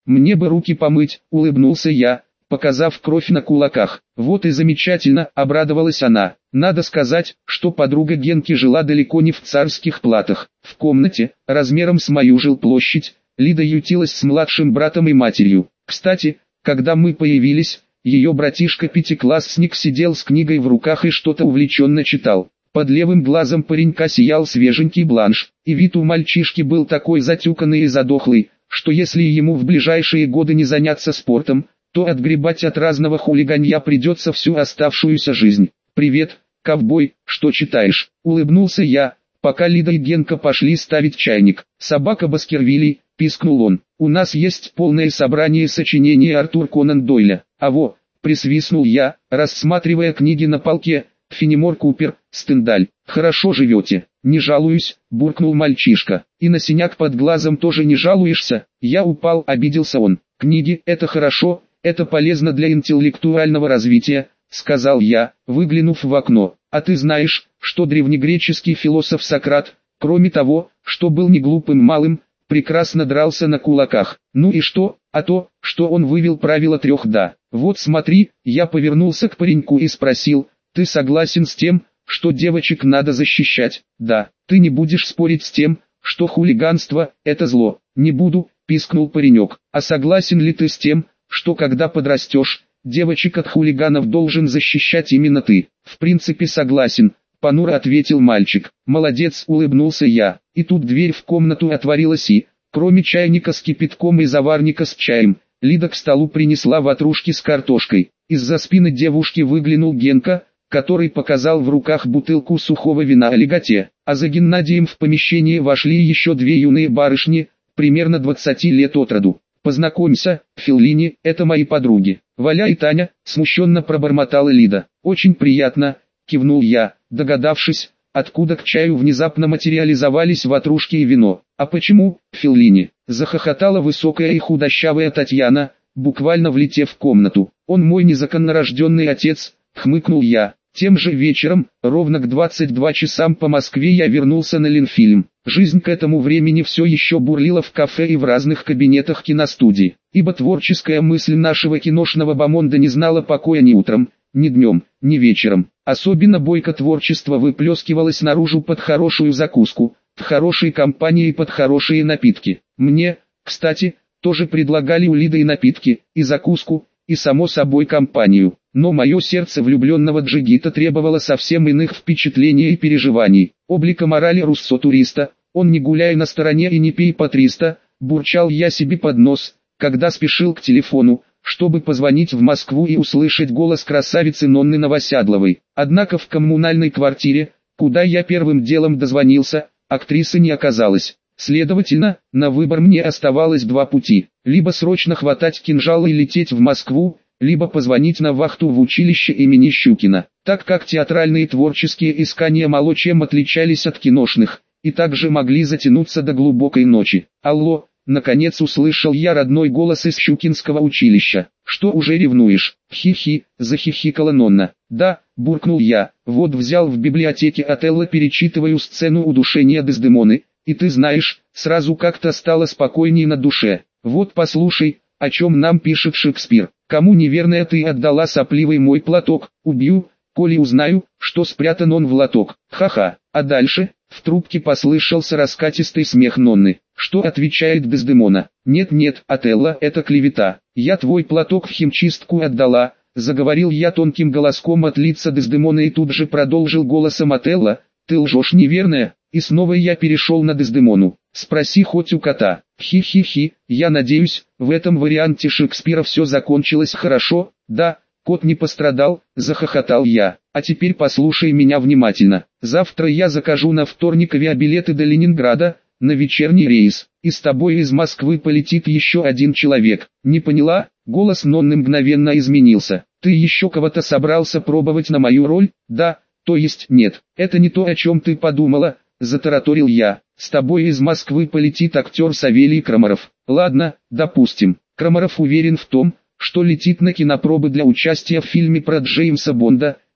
Мне бы руки помыть, улыбнулся я, показав кровь на кулаках. Вот и замечательно, обрадовалась она. Надо сказать, что подруга Генки жила далеко не в Царских Платах. В комнате, размером с мою жилплощадь, Лида ютилась с младшим братом и матерью. Кстати, когда мы появились, ее братишка-пятиклассник сидел с книгой в руках и что-то увлеченно читал. Под левым глазом паренька сиял свеженький бланш, и вид у мальчишки был такой затюканный и задохлый, что если ему в ближайшие годы не заняться спортом, то отгребать от разного хулиганья придется всю оставшуюся жизнь. «Привет, ковбой, что читаешь?» — улыбнулся я, пока Лида и Генка пошли ставить чайник. «Собака Баскервилей», — пискнул он. «У нас есть полное собрание сочинений Артур Конан Дойля». «Аво», — присвистнул я, рассматривая книги на полке. «Фенемор Купер, Стендаль. Хорошо живете?» «Не жалуюсь», — буркнул мальчишка. «И на синяк под глазом тоже не жалуешься?» Я упал, обиделся он. «Книги — это хорошо, это полезно для интеллектуального развития», — сказал я, выглянув в окно. «А ты знаешь, что древнегреческий философ Сократ, кроме того, что был не глупым малым, прекрасно дрался на кулаках. Ну и что? А то, что он вывел правило 3 «да». Вот смотри», я повернулся к пареньку и спросил, «ты согласен с тем, что девочек надо защищать?» «Да». «Ты не будешь спорить с тем, что хулиганство – это зло?» «Не буду», – пискнул паренек. «А согласен ли ты с тем, что когда подрастешь, девочек от хулиганов должен защищать именно ты?» «В принципе согласен», – понуро ответил мальчик. «Молодец», – улыбнулся я. И тут дверь в комнату отворилась и, кроме чайника с кипятком и заварника с чаем, Лида к столу принесла ватрушки с картошкой. Из-за спины девушки выглянул Генка, который показал в руках бутылку сухого вина «Олиготе», а за Геннадием в помещение вошли еще 2 юные барышни, примерно 20 лет от роду. «Познакомься, Феллини, это мои подруги, Валя и Таня», смущенно пробормотала Лида. «Очень приятно», кивнул я, догадавшись, откуда к чаю внезапно материализовались ватрушки и вино. «А почему, Феллини?» захохотала высокая и худощавая Татьяна, буквально влетев в комнату. «Он мой незаконнорожденный отец», хмыкнул я. Тем же вечером, ровно к 22 часам по Москве я вернулся на Ленфильм. Жизнь к этому времени все еще бурлила в кафе и в разных кабинетах киностудии, ибо творческая мысль нашего киношного бомонда не знала покоя ни утром, ни днем, ни вечером. Особенно бойко творчество выплескивалось наружу под хорошую закуску, в хорошей компании и под хорошие напитки. Мне, кстати, тоже предлагали у Лиды и напитки, и закуску, и само собой компанию. Но мое сердце влюбленного джигита требовало совсем иных впечатлений и переживаний. Облика морали руссо-туриста, он не гуляй на стороне и не пей по 300, бурчал я себе под нос, когда спешил к телефону, чтобы позвонить в Москву и услышать голос красавицы Нонны Новосядловой. Однако в коммунальной квартире, куда я первым делом дозвонился, актрисы не оказалось. Следовательно, на выбор мне оставалось 2 пути: либо срочно хватать кинжал и лететь в Москву, либо позвонить на вахту в училище имени Щукина. Так как театральные творческие искания мало чем отличались от киношных, и также могли затянуться до глубокой ночи. «Алло», наконец услышал я родной голос из Щукинского училища. «Что, уже ревнуешь?» «Хи-хи», захихикала Нонна. «Да», буркнул я, «вот взял в библиотеке Отелло, перечитываю сцену удушения Дездемоны, и ты знаешь, сразу как-то стало спокойней на душе. Вот послушай, о чем нам пишет Шекспир. Кому неверная ты отдала сопливый мой платок, убью, коли узнаю, что спрятан он в лоток». Ха-ха. А дальше, в трубке послышался раскатистый смех Нонны. Что отвечает Дездемона? «Нет-нет, Отелло, это клевета. Я твой платок в химчистку отдала», заговорил я тонким голоском от лица Дездемона и тут же продолжил голосом Отелло: «Ты лжешь, неверная». И снова я перешел на Дездемону. «Спроси хоть у кота». Хи-хи-хи, я надеюсь, в этом варианте Шекспира все закончилось хорошо. «Да, кот не пострадал», захохотал я. «А теперь послушай меня внимательно. Завтра я закажу на вторник авиабилеты до Ленинграда, на вечерний рейс, и с тобой из Москвы полетит еще 1 человек». «Не поняла?» Голос Нонны мгновенно изменился. «Ты еще кого-то собрался пробовать на мою роль?» «Да, то есть нет, это не то, о чем ты подумала», затараторил я. «С тобой из Москвы полетит актер Савелий Крамаров». «Ладно, допустим. Крамаров уверен в том, что летит на кинопробы для участия в фильме про Джеймса Бонда,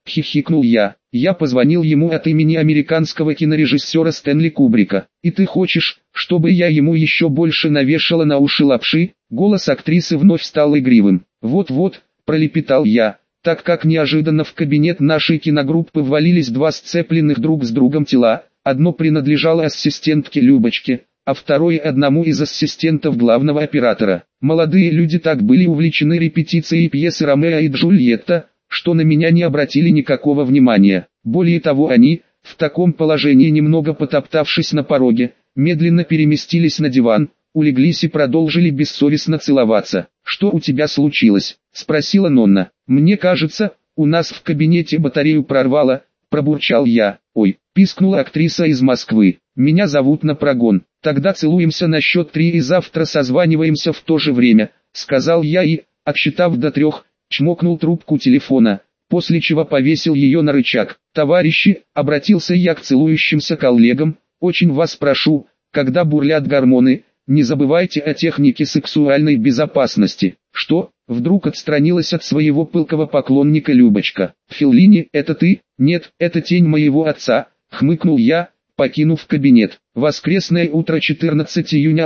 хихикнул я. Я позвонил ему от имени американского кинорежиссера Стэнли Кубрика. И ты хочешь, чтобы я ему еще больше навешала на уши лапши? Голос актрисы вновь стал игривым. Вот-вот, пролепетал я, так как неожиданно в кабинет нашей киногруппы ввалились два сцепленных друг с другом тела. Одно принадлежало ассистентке Любочке, а второе одному из ассистентов главного оператора. Молодые люди так были увлечены репетицией пьесы «Ромео и Джульетта», что на меня не обратили никакого внимания. Более того, они, в таком положении немного потоптавшись на пороге, медленно переместились на диван, улеглись и продолжили бессовестно целоваться. «Что у тебя случилось?» – спросила Нонна. «Мне кажется, у нас в кабинете батарею прорвало», – пробурчал я. «Ой», – пискнула актриса из Москвы. «Меня зовут на прогон. Тогда целуемся на счет 3 и завтра созваниваемся в то же время», – сказал я и, отсчитав до 3, чмокнул трубку телефона, после чего повесил ее на рычаг. «Товарищи», — обратился я к целующимся коллегам, — «очень вас прошу, когда бурлят гормоны, не забывайте о технике сексуальной безопасности». «Что?» — вдруг отстранилась от своего пылкого поклонника Любочка. «Феллини, это ты?» «Нет, это тень моего отца», — хмыкнул я, покинув кабинет. Воскресное утро 14 июня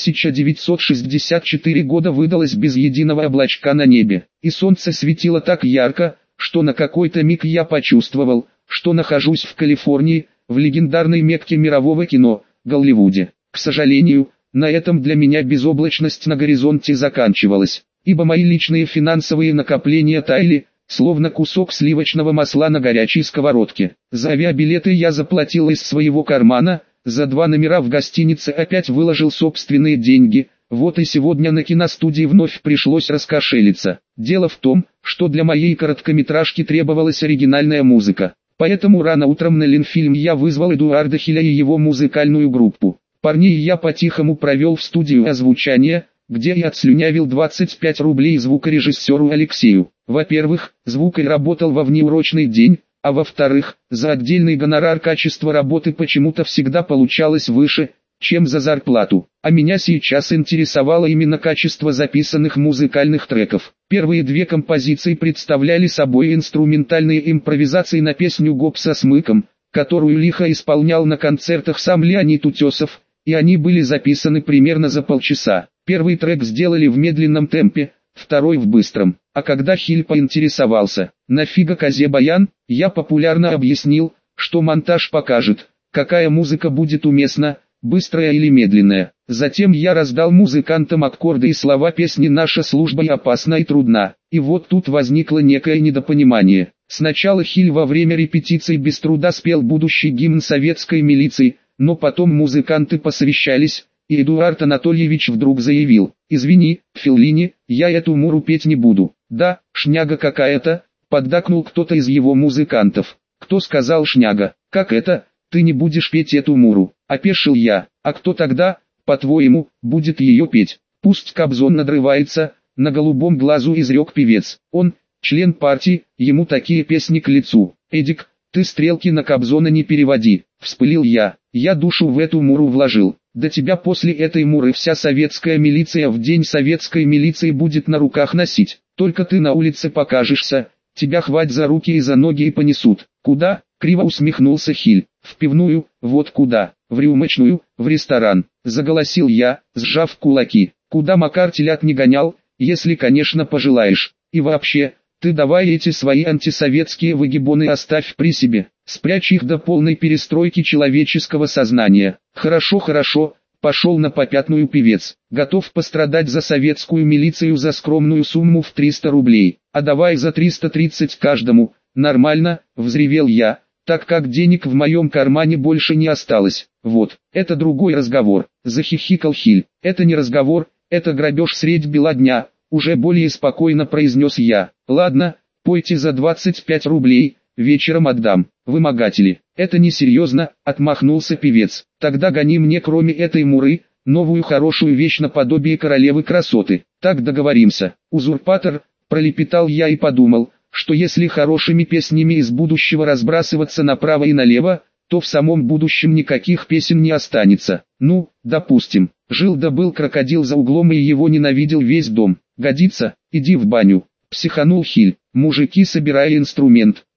1964 года выдалось без единого облачка на небе, и солнце светило так ярко, что на какой-то миг я почувствовал, что нахожусь в Калифорнии, в легендарной Мекке мирового кино, Голливуде. К сожалению, на этом для меня безоблачность на горизонте заканчивалась, ибо мои личные финансовые накопления таяли, словно кусок сливочного масла на горячей сковородке. За авиабилеты я заплатил из своего кармана, за 2 номера в гостинице опять выложил собственные деньги, вот и сегодня на киностудии вновь пришлось раскошелиться. Дело в том, что для моей короткометражки требовалась оригинальная музыка, поэтому рано утром на Ленфильм я вызвал Эдуарда Хиля и его музыкальную группу. Парней я по-тихому провел в студию озвучания, где я отслюнявил 25 рублей звукорежиссеру Алексею. Во-первых, звукарь работал во внеурочный день, а во-вторых, за отдельный гонорар качество работы почему-то всегда получалось выше, чем за зарплату. А меня сейчас интересовало именно качество записанных музыкальных треков. Первые 2 композиции представляли собой инструментальные импровизации на песню «Гоп со смыком», которую лихо исполнял на концертах сам Леонид Утесов, и они были записаны примерно за полчаса. Первый трек сделали в медленном темпе, второй в быстром. А когда Хиль поинтересовался, нафига козе баян, я популярно объяснил, что монтаж покажет, какая музыка будет уместна, быстрая или медленная. Затем я раздал музыкантам аккорды и слова песни «Наша служба опасна и трудна». И вот тут возникло некое недопонимание. Сначала Хиль во время репетиций без труда спел будущий гимн советской милиции, но потом музыканты посовещались, и Эдуард Анатольевич вдруг заявил: «Извини, Феллини, я эту муру петь не буду». «Да, шняга какая-то», — поддакнул кто-то из его музыкантов. «Кто сказал шняга? Как это? Ты не будешь петь эту муру?» — опешил я. «А кто тогда, по-твоему, будет ее петь?» «Пусть Кобзон надрывается», — на голубом глазу изрек певец. «Он, член партии, ему такие песни к лицу». «Эдик, ты стрелки на Кобзона не переводи», — вспылил я. «Я душу в эту муру вложил. Да тебя после этой муры вся советская милиция в день советской милиции будет на руках носить. Только ты на улице покажешься, тебя хвать за руки и за ноги и понесут». «Куда?» — криво усмехнулся Хиль. «В пивную, вот куда, в рюмочную, в ресторан», — заголосил я, сжав кулаки. «Куда Макар телят не гонял, если, конечно, пожелаешь. И вообще, ты давай эти свои антисоветские выгибоны оставь при себе, спрячь их до полной перестройки человеческого сознания». «Хорошо, хорошо», — пошел на попятную певец, «готов пострадать за советскую милицию за скромную сумму в 300 рублей, а давай за 330 каждому». «Нормально», — взревел я, так как денег в моем кармане больше не осталось. «Вот, это другой разговор», — захихикал Хиль. «Это не разговор, это грабеж средь бела дня», — уже более спокойно произнес я. «Ладно, пойте за 25 рублей, вечером отдам». «Вымогатели, это несерьезно», — отмахнулся певец. «Тогда гони мне кроме этой муры, новую хорошую вещь наподобие королевы красоты. Так договоримся». «Узурпатор», — пролепетал я и подумал, что если хорошими песнями из будущего разбрасываться направо и налево, то в самом будущем никаких песен не останется. Ну, допустим, жил да был крокодил за углом и его ненавидел весь дом. «Годится, иди в баню», — психанул Хиль. «Мужики, собирай инструмент»,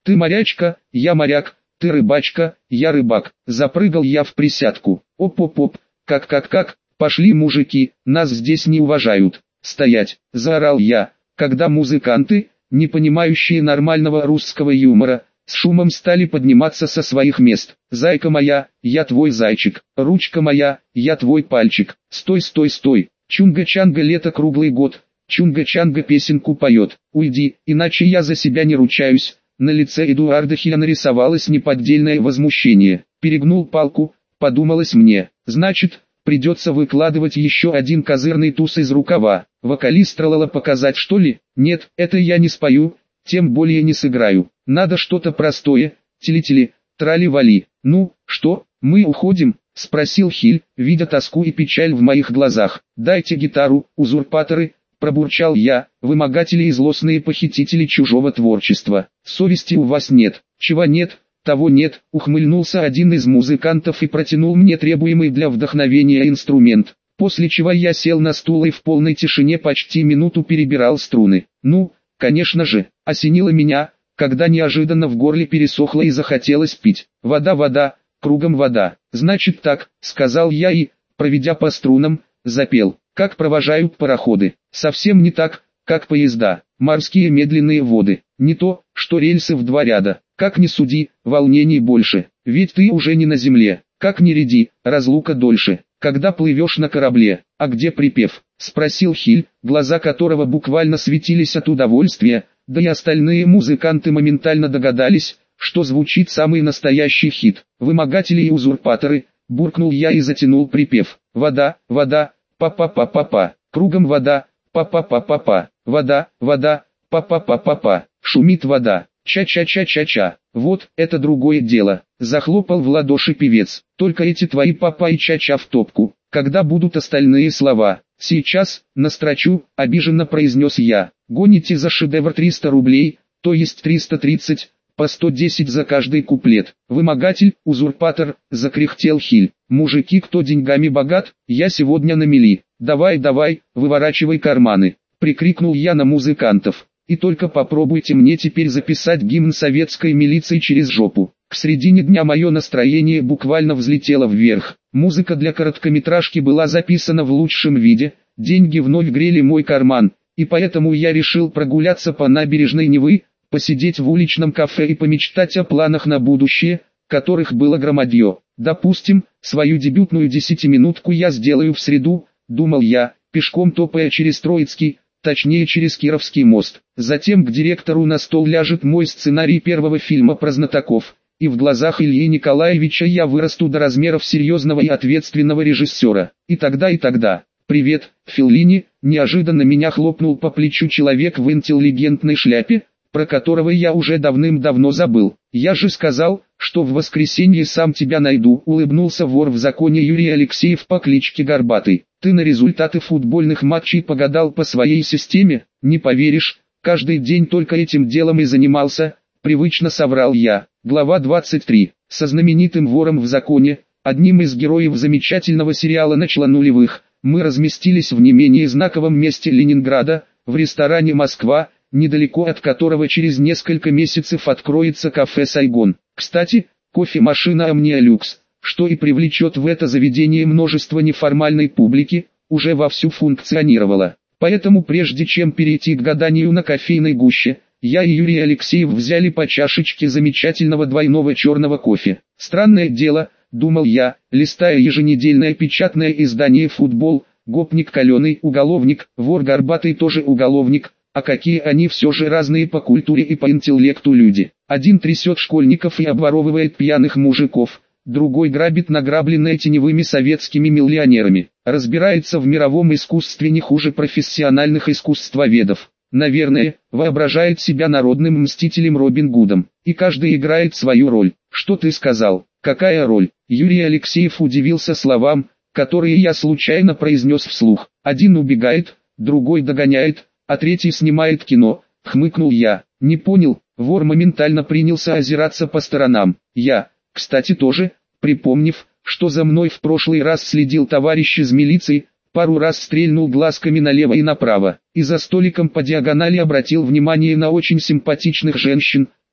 Ты морячка, я моряк, ты рыбачка, я рыбак. Запрыгал я в присядку. Оп-оп-оп, как, пошли мужики, нас здесь не уважают. Стоять, заорал я, когда музыканты, не понимающие нормального русского юмора, с шумом стали подниматься со своих мест. Зайка моя, я твой зайчик, ручка моя, я твой пальчик. Стой, стой, стой. Чунга-чанга лето круглый год. Чунга-чанга песенку поет. Уйди, иначе я за себя не ручаюсь. На лице Эдуарда Хиля нарисовалось неподдельное возмущение. Перегнул палку, подумалось мне. Значит, придется выкладывать еще один козырный туз из рукава. Вокалист тралала показать, что ли? Нет, это я не спою, тем более не сыграю. Надо что-то простое, тили-тили, трали-вали. Ну, что, мы уходим? Спросил Хиль, видя тоску и печаль в моих глазах. Дайте гитару, узурпаторы, пробурчал я, вымогатели и злостные похитители чужого творчества. Совести у вас нет. Чего нет, того нет, ухмыльнулся один из музыкантов и протянул мне требуемый для вдохновения инструмент. После чего я сел на стул и в полной тишине почти минуту перебирал струны. Ну, конечно же, осенило меня, когда неожиданно в горле пересохло и захотелось пить. Вода, вода, кругом вода. Значит так, сказал я и, проведя по струнам, запел. Как провожают пароходы. Совсем не так, как поезда. Морские медленные воды. Не то, что рельсы в два ряда. Как ни суди, волнений больше. Ведь ты уже не на земле. Как ни ряди, разлука дольше. Когда плывешь на корабле, а где припев? Спросил Хиль, глаза которого буквально светились от удовольствия, да и остальные музыканты моментально догадались, что звучит самый настоящий хит. Вымогатели и узурпаторы, буркнул я и затянул припев. Вода, вода, па-па-па-па-па, кругом вода, па-па-па-па-па, вода, вода, па-па-па-па-па, шумит вода, ча-ча-ча-ча-ча. Вот, это другое дело, захлопал в ладоши певец. Только эти твои папа и ча-ча в топку, когда будут остальные слова. Сейчас, настрочу, обиженно произнес я. Гоните за шедевр 300 рублей, то есть 330, по 110 за каждый куплет. Вымогатель, узурпатор, закряхтел Хиль. Мужики, кто деньгами богат, я сегодня на мели. Давай, давай, выворачивай карманы. Прикрикнул я на музыкантов. И только попробуйте мне теперь записать гимн советской милиции через жопу. К середине дня мое настроение буквально взлетело вверх. Музыка для короткометражки была записана в лучшем виде, деньги вновь грели мой карман, и поэтому я решил прогуляться по набережной Невы, посидеть в уличном кафе и помечтать о планах на будущее, которых было громадье. Допустим, свою дебютную 10-минутку я сделаю в среду, думал я, пешком топая через Троицкий, точнее через Кировский мост. Затем к директору на стол ляжет мой сценарий первого фильма про знатоков, и в глазах Ильи Николаевича я вырасту до размеров серьезного и ответственного режиссера. И тогда. «Привет, Феллини», неожиданно меня хлопнул по плечу человек в интеллигентной шляпе, про которого я уже давным-давно забыл. «Я же сказал, что в воскресенье сам тебя найду», улыбнулся вор в законе Юрий Алексеев по кличке Горбатый. «Ты на результаты футбольных матчей погадал по своей системе? Не поверишь, каждый день только этим делом и занимался», привычно соврал я. Глава 23. Со знаменитым вором в законе, одним из героев замечательного сериала начала нулевых, мы разместились в не менее знаковом месте Ленинграда, в ресторане «Москва», недалеко от которого через несколько месяцев откроется кафе «Сайгон». Кстати, кофемашина «Омния Люкс», что и привлечет в это заведение множество неформальной публики, уже вовсю функционировала. Поэтому прежде чем перейти к гаданию на кофейной гуще, я и Юрий Алексеев взяли по чашечке замечательного двойного черного кофе. Странное дело, думал я, листая еженедельное печатное издание «Футбол», гопник каленый, уголовник, вор горбатый тоже уголовник, а какие они все же разные по культуре и по интеллекту люди. Один трясет школьников и обворовывает пьяных мужиков, другой грабит награбленное теневыми советскими миллионерами, разбирается в мировом искусстве не хуже профессиональных искусствоведов. Наверное, воображает себя народным мстителем Робин Гудом, и каждый играет свою роль. Что ты сказал? Какая роль? Юрий Алексеев удивился словам, которые я случайно произнес вслух. Один убегает, другой догоняет, а третий снимает кино, хмыкнул я. Не понял, вор моментально принялся озираться по сторонам. Я, кстати, тоже, припомнив, что за мной в прошлый раз следил товарищ из милиции, пару раз стрельнул глазками налево и направо, и за столиком по диагонали обратил внимание на очень симпатичных женщин,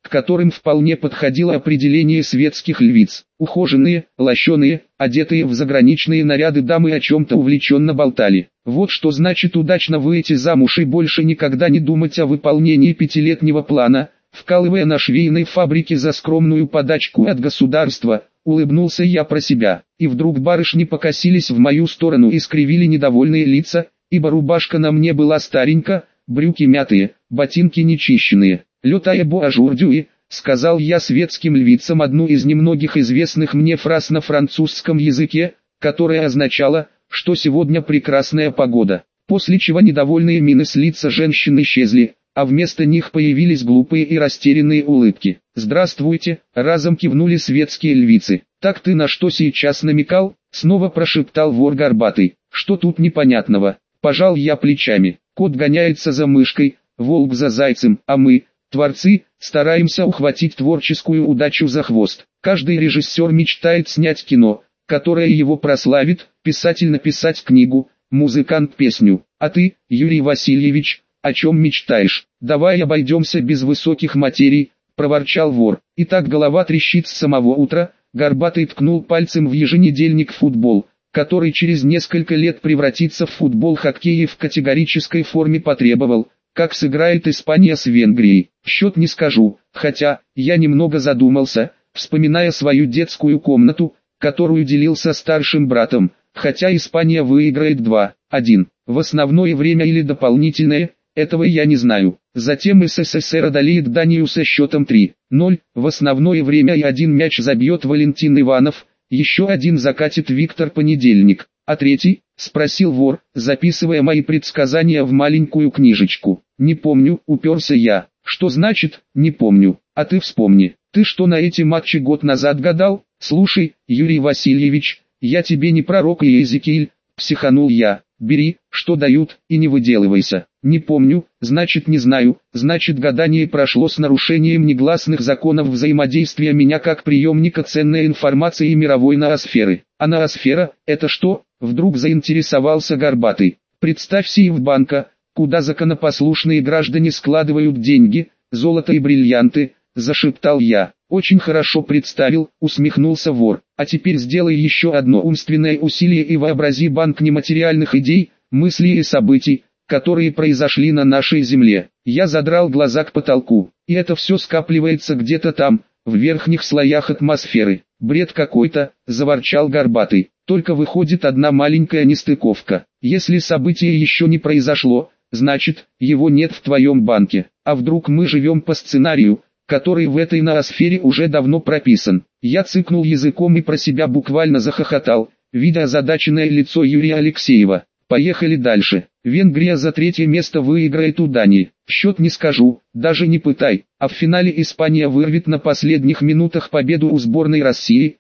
к которым вполне подходило определение светских львиц. Ухоженные, лощеные, одетые в заграничные наряды дамы о чем-то увлеченно болтали. Вот что значит удачно выйти замуж и больше никогда не думать о выполнении пятилетнего плана, вкалывая на швейной фабрике за скромную подачку от государства. Улыбнулся я про себя, и вдруг барышни покосились в мою сторону и скривили недовольные лица, ибо рубашка на мне была старенькая, брюки мятые, ботинки нечищенные. «Летая буажурдюи», сказал я светским львицам одну из немногих известных мне фраз на французском языке, которая означала, что сегодня прекрасная погода. После чего недовольные мины с лица женщин исчезли, а вместо них появились глупые и растерянные улыбки. «Здравствуйте», разом кивнули светские львицы. «Так ты на что сейчас намекал?» Снова прошептал вор горбатый. «Что тут непонятного?» Пожал я плечами. Кот гоняется за мышкой, волк за зайцем, а мы, творцы, стараемся ухватить творческую удачу за хвост. Каждый режиссер мечтает снять кино, которое его прославит, писатель написать книгу, музыкант песню. А ты, Юрий Васильевич, о чем мечтаешь? Давай обойдемся без высоких материй, проворчал вор. И так голова трещит с самого утра. Горбатый ткнул пальцем в еженедельник «Футбол», который через несколько лет превратится в футбол хоккея в категорической форме потребовал. Как сыграет Испания с Венгрией? Счет не скажу, хотя, я немного задумался, вспоминая свою детскую комнату, которую делил со старшим братом, хотя Испания выиграет 2-1, в основное время или дополнительное, этого я не знаю. Затем СССР одолеет Данию со счетом 3-0, в основное время и один мяч забьет Валентин Иванов, еще один закатит Виктор Понедельник, а третий, спросил вор, записывая мои предсказания в маленькую книжечку. Не помню, уперся я. Что значит, не помню? А ты вспомни. Ты что на эти матчи год назад гадал? Слушай, Юрий Васильевич, я тебе не пророк и Иезекииль, психанул я. Бери, что дают, и не выделывайся. Не помню, значит не знаю, значит гадание прошло с нарушением негласных законов взаимодействия меня как приемника ценной информации и мировой ноосферы. А ноосфера, это что? Вдруг заинтересовался горбатый. Представь Сейфбанка, куда законопослушные граждане складывают деньги, золото и бриллианты, зашептал я. Очень хорошо представил, усмехнулся вор. А теперь сделай еще одно умственное усилие и вообрази банк нематериальных идей, мыслей и событий, которые произошли на нашей земле. Я задрал глаза к потолку, и это все скапливается где-то там, в верхних слоях атмосферы. Бред какой-то, заворчал горбатый. Только выходит одна маленькая нестыковка. Если событие еще не произошло, значит, его нет в твоем банке. А вдруг мы живем по сценарию, который в этой ноосфере уже давно прописан? Я цыкнул языком и про себя буквально захохотал, видя озадаченное лицо Юрия Алексеева. Поехали дальше. Венгрия за третье место выиграет у Дании. Счет не скажу, даже не пытай. А в финале Испания вырвет на последних минутах победу у сборной России.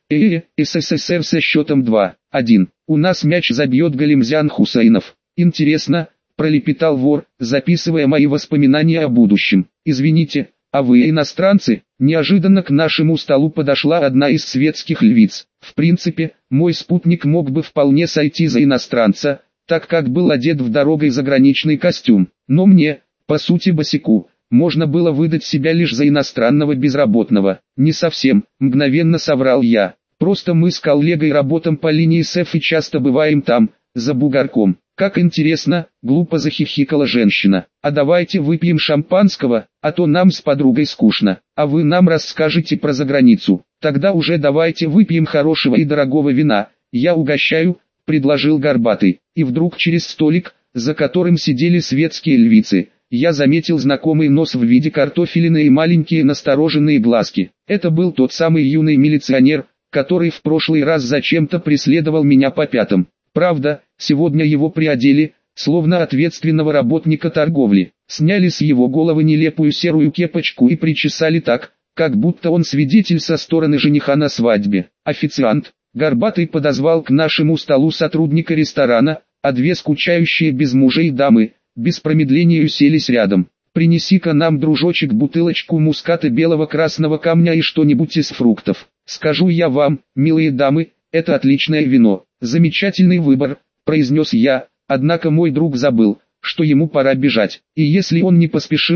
СССР со счетом 2-1. У нас мяч забьет Галимзян Хусейнов. Интересно, пролепетал вор, записывая мои воспоминания о будущем. Извините, а вы иностранцы? Неожиданно к нашему столу подошла одна из светских львиц. В принципе, мой спутник мог бы вполне сойти за иностранца, так как был одет в дорогой заграничный костюм. Но мне, по сути босику, можно было выдать себя лишь за иностранного безработного. Не совсем, мгновенно соврал я. Просто мы с коллегой работаем по линии СЭФ и часто бываем там, за бугорком. Как интересно, глупо захихикала женщина. А давайте выпьем шампанского, а то нам с подругой скучно. А вы нам расскажете про заграницу. Тогда уже давайте выпьем хорошего и дорогого вина. Я угощаю, предложил горбатый. И вдруг через столик, за которым сидели светские львицы, я заметил знакомый нос в виде картофелины и маленькие настороженные глазки. Это был тот самый юный милиционер, который в прошлый раз зачем-то преследовал меня по пятам. Правда, сегодня его приодели, словно ответственного работника торговли. Сняли с его головы нелепую серую кепочку и причесали так, как будто он свидетель со стороны жениха на свадьбе. Официант. Горбатый подозвал к нашему столу сотрудника ресторана, а две скучающие без мужей дамы, без промедления уселись рядом. «Принеси-ка нам, дружочек, бутылочку муската белого красного камня и что-нибудь из фруктов. Скажу я вам, милые дамы, это отличное вино». «Замечательный выбор», — произнес я, однако мой друг забыл, что ему пора бежать, и если он не поспешит,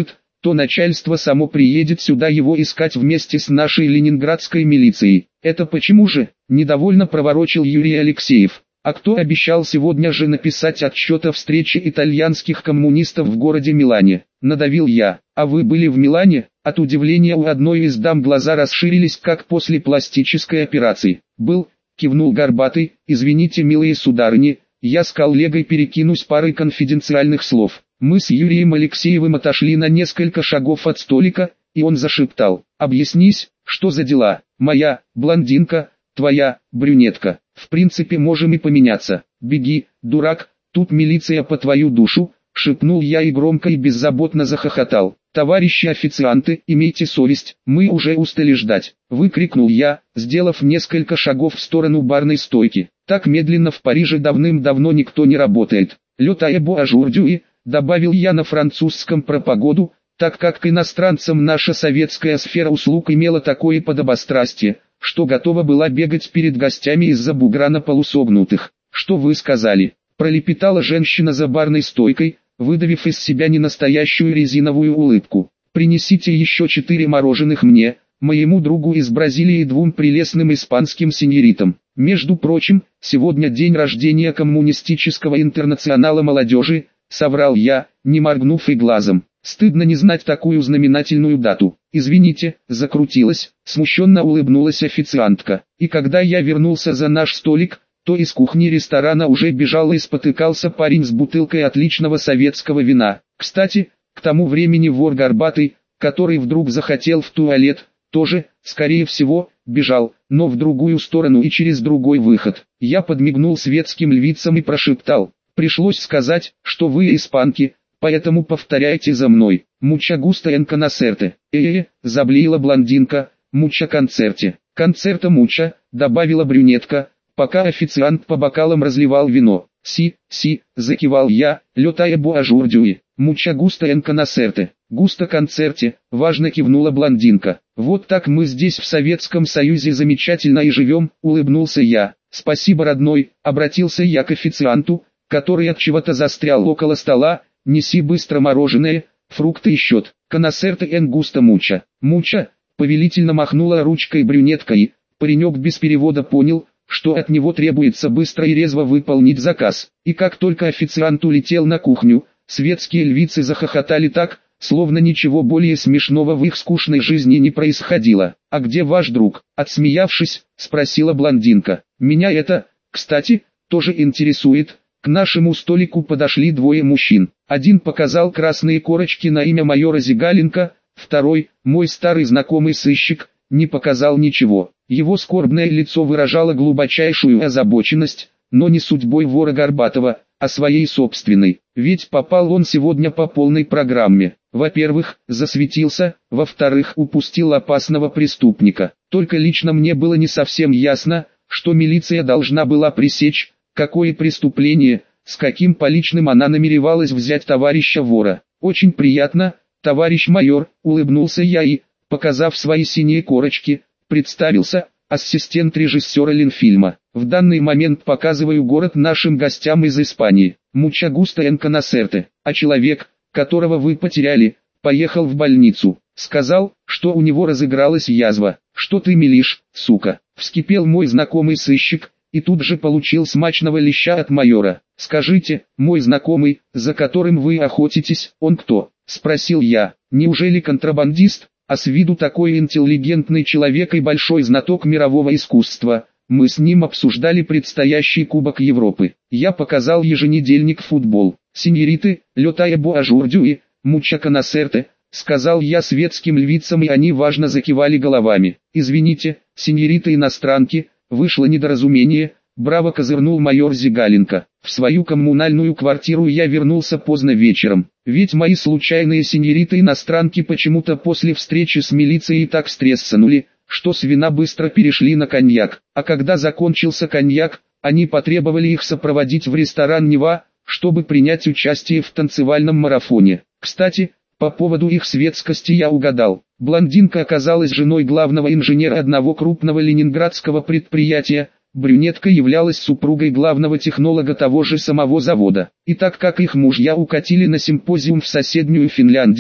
то начальство само приедет сюда его искать вместе с нашей ленинградской милицией. Это почему же? Недовольно проворочил Юрий Алексеев. А кто обещал сегодня же написать отчет о встрече итальянских коммунистов в городе Милане? Надавил я. А вы были в Милане? От удивления у одной из дам глаза расширились, как после пластической операции. Был, кивнул Горбатый. Извините, милые сударыни, я с коллегой перекинусь парой конфиденциальных слов. Мы с Юрием Алексеевым отошли на несколько шагов от столика, и он зашептал. Объяснись, что за дела? Моя, блондинка, твоя, брюнетка. В принципе можем и поменяться. Беги, дурак, тут милиция по твою душу, шепнул я и громко и беззаботно захохотал. Товарищи официанты, имейте совесть, мы уже устали ждать. Выкрикнул я, сделав несколько шагов в сторону барной стойки. Так медленно в Париже давным-давно никто не работает. Летая буажурдюи, добавил я на французском про погоду, так как к иностранцам наша советская сфера услуг имела такое подобострастие, что готова была бегать перед гостями из-за бугра на полусогнутых. «Что вы сказали?» – пролепетала женщина за барной стойкой, выдавив из себя ненастоящую резиновую улыбку. «Принесите еще 4 мороженых мне, моему другу из Бразилии и 2 прелестным испанским сеньоритам. Между прочим, сегодня день рождения коммунистического интернационала молодежи», – соврал я, не моргнув и глазом. Стыдно не знать такую знаменательную дату. «Извините», закрутилась, смущенно улыбнулась официантка. И когда я вернулся за наш столик, то из кухни ресторана уже бежал и спотыкался парень с бутылкой отличного советского вина. Кстати, к тому времени вор Горбатый, который вдруг захотел в туалет, тоже, скорее всего, бежал, но в другую сторону и через другой выход. Я подмигнул светским львицам и прошептал. «Пришлось сказать, что вы испанки, поэтому повторяйте за мной. Муча густа эн концерте». Заблеяла блондинка. «Муча концерте». «Концерта муча», добавила брюнетка, пока официант по бокалам разливал вино. «Си, закивал я, летая буажурдюи. Муча густа эн концерте». «Густо концерте», важно кивнула блондинка. «Вот так мы здесь в Советском Союзе замечательно и живем», улыбнулся я. «Спасибо, родной», обратился я к официанту, который от чего-то застрял около стола. «Неси быстро мороженое, фрукты и счет». «Концерте эн густо муча». «Муча», повелительно махнула ручкой брюнетка и, паренек без перевода понял, что от него требуется быстро и резво выполнить заказ. И как только официант улетел на кухню, светские львицы захохотали так, словно ничего более смешного в их скучной жизни не происходило. «А где ваш друг?» Отсмеявшись, спросила блондинка. «Меня это, кстати, тоже интересует». К нашему столику подошли 2 мужчин. Один показал красные корочки на имя майора Зигаленко, второй, мой старый знакомый сыщик, не показал ничего. Его скорбное лицо выражало глубочайшую озабоченность, но не судьбой вора Горбатова, а своей собственной. Ведь попал он сегодня по полной программе. Во-первых, засветился, во-вторых, упустил опасного преступника. Только лично мне было не совсем ясно, что милиция должна была пресечь, какое преступление, с каким поличным она намеревалась взять товарища вора. «Очень приятно, товарищ майор», улыбнулся я и, показав свои синие корочки, представился, ассистент режиссера Ленфильма. «В данный момент показываю город нашим гостям из Испании. Муча густа эн концерте. А человек, которого вы потеряли, поехал в больницу. Сказал, что у него разыгралась язва». «Что ты мелишь, сука?» Вскипел мой знакомый сыщик, и тут же получил смачного леща от майора. «Скажите, мой знакомый, за которым вы охотитесь, он кто?» – спросил я. «Неужели контрабандист, а с виду такой интеллигентный человек и большой знаток мирового искусства?» Мы с ним обсуждали предстоящий Кубок Европы. Я показал еженедельник «Футбол». «Сеньориты, летая буажурдюи, муча концерте», сказал я светским львицам, и они важно закивали головами. «Извините, сеньориты иностранки, вышло недоразумение», браво козырнул майор Зигаленко. В свою коммунальную квартиру я вернулся поздно вечером, ведь мои случайные сеньориты иностранки почему-то после встречи с милицией так стрессанули, что с вина быстро перешли на коньяк. А когда закончился коньяк, они потребовали их сопроводить в ресторан «Нева», чтобы принять участие в танцевальном марафоне. Кстати, по поводу их светскости я угадал. Блондинка оказалась женой главного инженера одного крупного ленинградского предприятия, брюнетка являлась супругой главного технолога того же самого завода. И так как их мужья укатили на симпозиум в соседнюю Финляндию,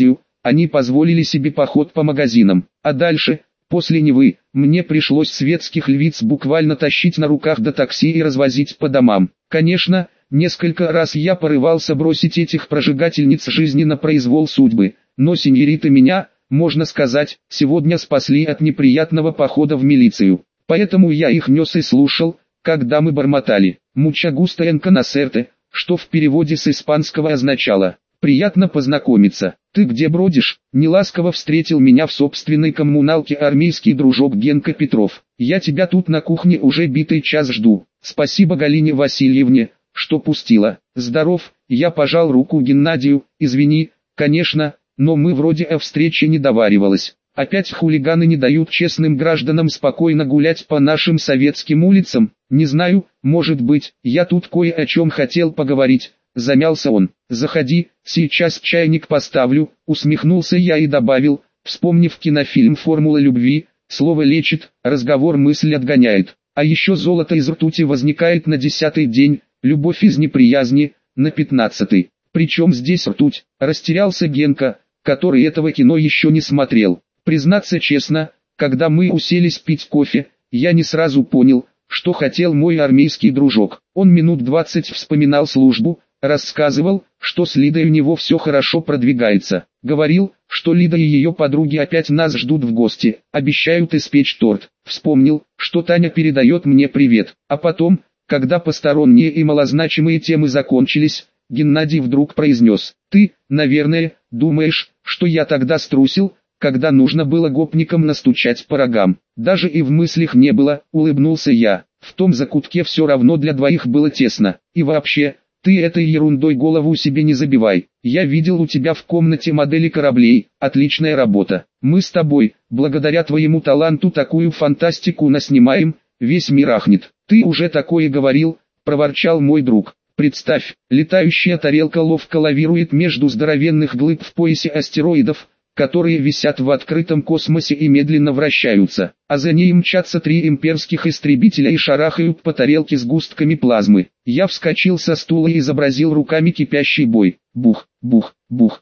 они позволили себе поход по магазинам. А дальше, после Невы, мне пришлось светских львиц буквально тащить на руках до такси и развозить по домам. Конечно, несколько раз я порывался бросить этих прожигательниц жизни на произвол судьбы, но сеньориты меня, можно сказать, сегодня спасли от неприятного похода в милицию. Поэтому я их нес и слушал, когда мы бормотали «Mucha gusto en conocerte», что в переводе с испанского означало «приятно познакомиться». «Ты где бродишь?» — неласково встретил меня в собственной коммуналке армейский дружок Генка Петров. «Я тебя тут на кухне уже битый час жду. Спасибо Галине Васильевне, что пустила». «Здоров», — я пожал руку Геннадию. «Извини, конечно, но мы вроде о встрече не договаривалось. Опять хулиганы не дают честным гражданам спокойно гулять по нашим советским улицам. Не знаю, может быть, я тут кое о чем хотел поговорить». Замялся он. «Заходи, сейчас чайник поставлю», усмехнулся я и добавил, вспомнив кинофильм «Формула любви», слово лечит, разговор мысль отгоняет. А еще золото из ртути возникает на 10-й день, любовь из неприязни, на 15-й. Причем здесь ртуть? Растерялся Генка, который этого кино еще не смотрел. Признаться честно, когда мы уселись пить кофе, я не сразу понял, что хотел мой армейский дружок. Он минут 20 вспоминал службу, рассказывал, что с Лидой у него все хорошо продвигается. Говорил, что Лида и ее подруги опять нас ждут в гости, обещают испечь торт. Вспомнил, что Таня передает мне привет. А потом, когда посторонние и малозначимые темы закончились, Геннадий вдруг произнес: «Ты, наверное, думаешь, что я тогда струсил, когда нужно было гопникам настучать по рогам?» «Даже и в мыслях не было», — улыбнулся я. «В том закутке все равно для двоих было тесно. И вообще, ты этой ерундой голову себе не забивай. Я видел у тебя в комнате модели кораблей, отличная работа. Мы с тобой, благодаря твоему таланту, такую фантастику наснимаем, весь мир ахнет». «Ты уже такое говорил», — проворчал мой друг. «Представь, летающая тарелка ловко лавирует между здоровенных глыб в поясе астероидов, которые висят в открытом космосе и медленно вращаются, а за ней мчатся 3 имперских истребителя и шарахают по тарелке сгустками плазмы». Я вскочил со стула и изобразил руками кипящий бой. Бух, бух, бух,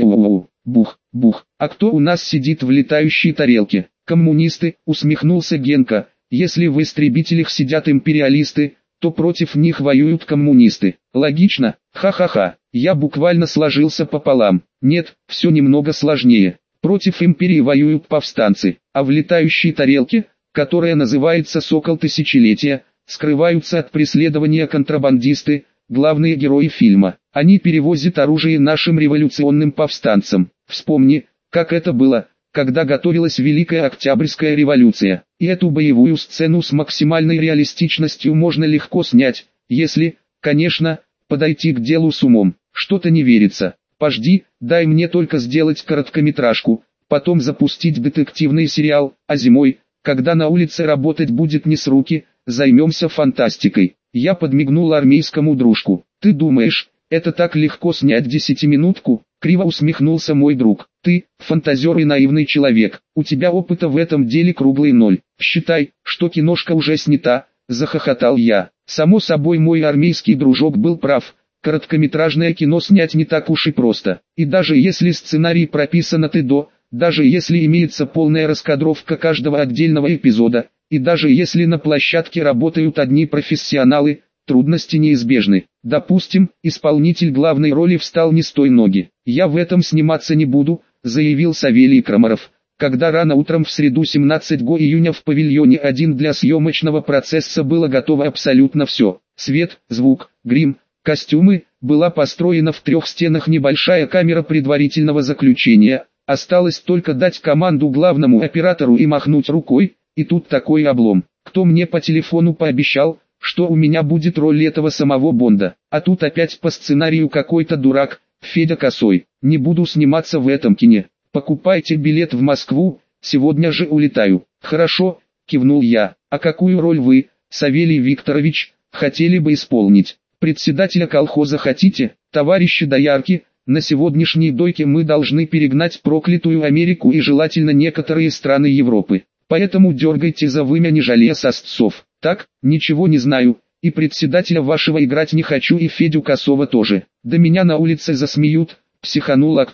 бух, бух. «А кто у нас сидит в летающей тарелке?» «Коммунисты», усмехнулся Генка. «Если в истребителях сидят империалисты, то против них воюют коммунисты. Логично? Ха-ха-ха». Я буквально сложился пополам. Нет, все немного сложнее. Против империи воюют повстанцы, а в летающей тарелке, которая называется «Сокол Тысячелетия», скрываются от преследования контрабандисты, главные герои фильма. Они перевозят оружие нашим революционным повстанцам. Вспомни, как это было, когда готовилась Великая Октябрьская революция. И эту боевую сцену с максимальной реалистичностью можно легко снять, если, конечно, подойти к делу с умом. Что-то не верится. Пожди, дай мне только сделать короткометражку, потом запустить детективный сериал, а зимой, когда на улице работать будет не с руки, займемся фантастикой. Я подмигнул армейскому дружку. «Ты думаешь, это так легко снять 10-минутку?» Криво усмехнулся мой друг. «Ты, фантазер и наивный человек, у тебя опыта в этом деле круглый ноль. Считай, что киношка уже снята», захохотал я. Само собой, мой армейский дружок был прав. Короткометражное кино снять не так уж и просто. И даже если сценарий прописан от и до, даже если имеется полная раскадровка каждого отдельного эпизода, и даже если на площадке работают одни профессионалы, трудности неизбежны. Допустим, исполнитель главной роли встал не с той ноги. «Я в этом сниматься не буду», заявил Савелий Крамаров, когда рано утром в среду 17 июня в павильоне 1 для съемочного процесса было готово абсолютно все. Свет, звук, грим, костюмы, была построена в 3 стенах небольшая камера предварительного заключения, осталось только дать команду главному оператору и махнуть рукой, и тут такой облом. Кто мне по телефону пообещал, что у меня будет роль этого самого Бонда, а тут опять по сценарию какой-то дурак, Федя Косой. Не буду сниматься в этом кине. Покупайте билет в Москву, сегодня же улетаю. Хорошо, кивнул я. А какую роль вы, Савелий Викторович, хотели бы исполнить? Председателя колхоза хотите? Товарищи доярки, на сегодняшней дойке мы должны перегнать проклятую Америку и желательно некоторые страны Европы. Поэтому дергайте за вымя, не жалея сосцов. Так, ничего не знаю, и председателя вашего играть не хочу, и Федю Косова тоже. Да меня на улице засмеют, психанул актер.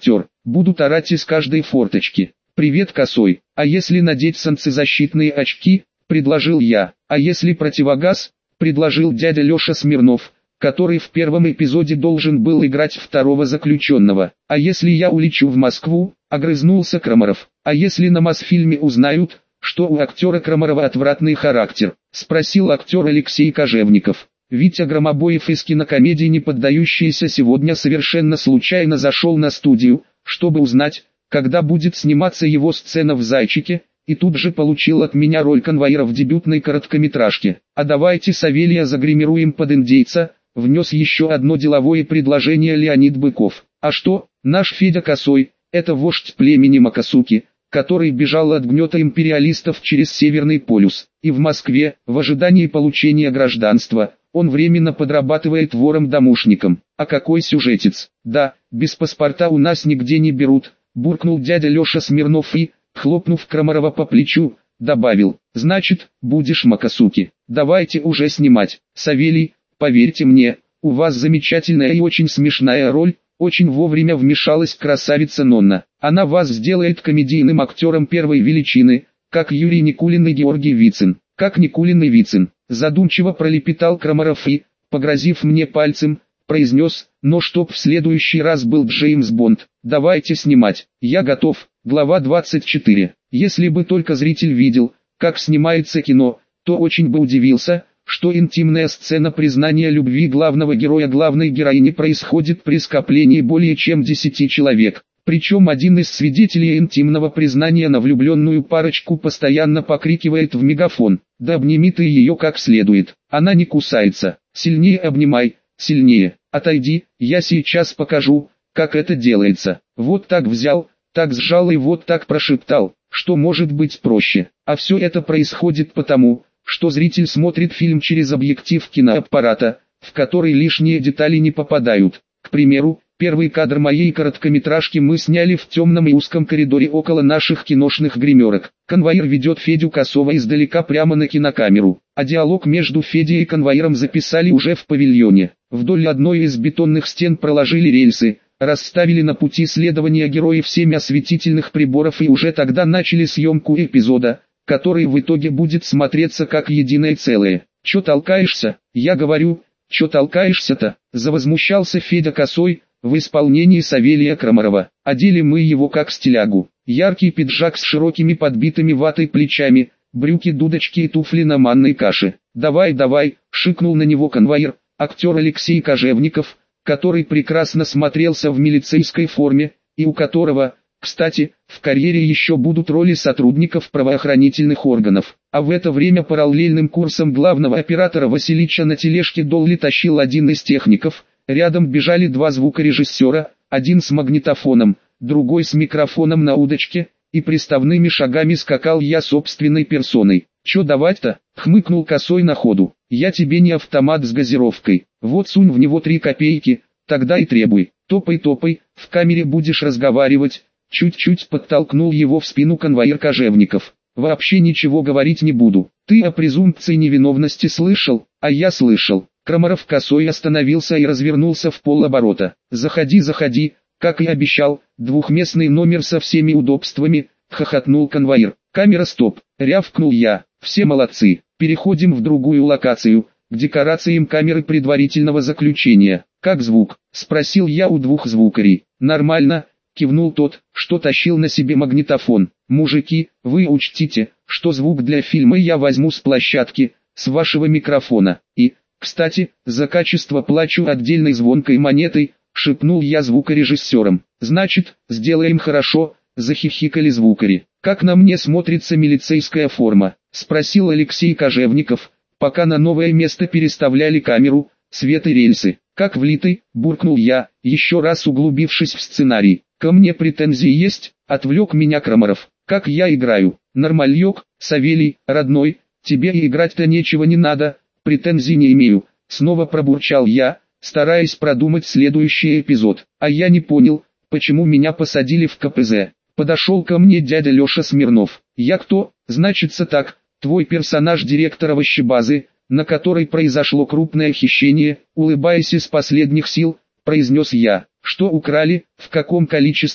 будут орать из каждой форточки. «Привет, Косой, а если надеть солнцезащитные очки?» – предложил я. «А если противогаз?» – предложил дядя Леша Смирнов, который в первом эпизоде должен был играть второго заключенного. «А если я улечу в Москву?» – огрызнулся Крамаров. «А если на Мосфильме узнают, что у актера Крамарова отвратный характер?» – спросил актер Алексей Кожевников. Витя Громобоев из кинокомедии «Не поддающийся» сегодня совершенно случайно зашел на студию, чтобы узнать, когда будет сниматься его сцена в «Зайчике», и тут же получил от меня роль конвоира в дебютной короткометражке. «А давайте Савелия загримируем под индейца», внес еще одно деловое предложение Леонид Быков. «А что, наш Федя Косой, это вождь племени Макасуки, который бежал от гнета империалистов через Северный полюс, и в Москве, в ожидании получения гражданства, он временно подрабатывает вором-домушником. А какой сюжетец? Да, без паспорта у нас нигде не берут», буркнул дядя Леша Смирнов и, хлопнув Крамарова по плечу, добавил: «Значит, будешь Макасуки. Давайте уже снимать. Савелий, поверьте мне, у вас замечательная и очень смешная роль». Очень вовремя вмешалась красавица Нонна. «Она вас сделает комедийным актером первой величины, как Юрий Никулин и Георгий Вицин». «Как Никулин и Вицин», задумчиво пролепетал Крамаров и, погрозив мне пальцем, произнес: «Но чтоб в следующий раз был Джеймс Бонд. Давайте снимать. Я готов». Глава 24. Если бы только зритель видел, как снимается кино, то очень бы удивился, что интимная сцена признания любви главного героя главной героини происходит при скоплении более чем 10 человек. Причем один из свидетелей интимного признания на влюбленную парочку постоянно покрикивает в мегафон: «Да обними ты ее как следует, она не кусается, сильнее обнимай, сильнее, отойди, я сейчас покажу, как это делается». Вот так взял, так сжал и вот так прошептал, что может быть проще. А все это происходит потому, что зритель смотрит фильм через объектив киноаппарата, в который лишние детали не попадают. К примеру, первый кадр моей короткометражки мы сняли в темном и узком коридоре около наших киношных гримерок. Конвоир ведет Федю Косова издалека прямо на кинокамеру, а диалог между Федей и конвоиром записали уже в павильоне. Вдоль одной из бетонных стен проложили рельсы, расставили на пути следования героев 7 осветительных приборов и уже тогда начали съемку эпизода, который в итоге будет смотреться как единое целое. «Чё толкаешься?» Я говорю: «Чё толкаешься-то?» Завозмущался Федя Косой, в исполнении Савелия Крамарова. Одели мы его как стилягу. Яркий пиджак с широкими подбитыми ватой плечами, брюки, дудочки и туфли на манной каше. «Давай, давай!» — шикнул на него конвоир, актер Алексей Кожевников, который прекрасно смотрелся в милицейской форме, и у которого, кстати, в карьере еще будут роли сотрудников правоохранительных органов. А в это время параллельным курсом главного оператора Василича на тележке Долли тащил один из техников, рядом бежали 2 звукорежиссера, один с магнитофоном, другой с микрофоном на удочке, и приставными шагами скакал я собственной персоной. «Чё давать-то?» — хмыкнул Косой на ходу. «Я тебе не автомат с газировкой, вот сунь в него 3 копейки, тогда и требуй. Топай, в камере будешь разговаривать». Чуть-чуть подтолкнул его в спину конвоир Кожевников. «Вообще ничего говорить не буду. Ты о презумпции невиновности слышал?» «А я слышал». Крамаров Косой остановился и развернулся в полоборота. «Заходи, заходи, как и обещал, двухместный номер со всеми удобствами», — хохотнул конвоир. «Камера, стоп», — рявкнул я. «Все молодцы. Переходим в другую локацию, к декорациям камеры предварительного заключения». «Как звук?» — спросил я у 2 звукарей. «Нормально», — кивнул тот, что тащил на себе магнитофон. «Мужики, вы учтите, что звук для фильма я возьму с площадки, с вашего микрофона. И, кстати, за качество плачу отдельной звонкой монетой», — шепнул я звукорежиссерам. «Значит, сделаем хорошо», — захихикали звукари. «Как на мне смотрится милицейская форма?» — спросил Алексей Кожевников, пока на новое место переставляли камеру, свет и рельсы. «Как влитый», — буркнул я, еще раз углубившись в сценарий. «Ко мне претензии есть?» — отвлек меня Крамаров. «Как я играю?» «Нормальек, Савелий, родной, тебе и играть-то нечего не надо, претензий не имею», — снова пробурчал я, стараясь продумать следующий эпизод. «А я не понял, почему меня посадили в КПЗ?» Подошел ко мне дядя Леша Смирнов. «Я кто?» «Значится так, твой персонаж директора овощебазы, на которой произошло крупное хищение», — улыбаясь из последних сил, произнес я. «Что украли, в каком количестве?» —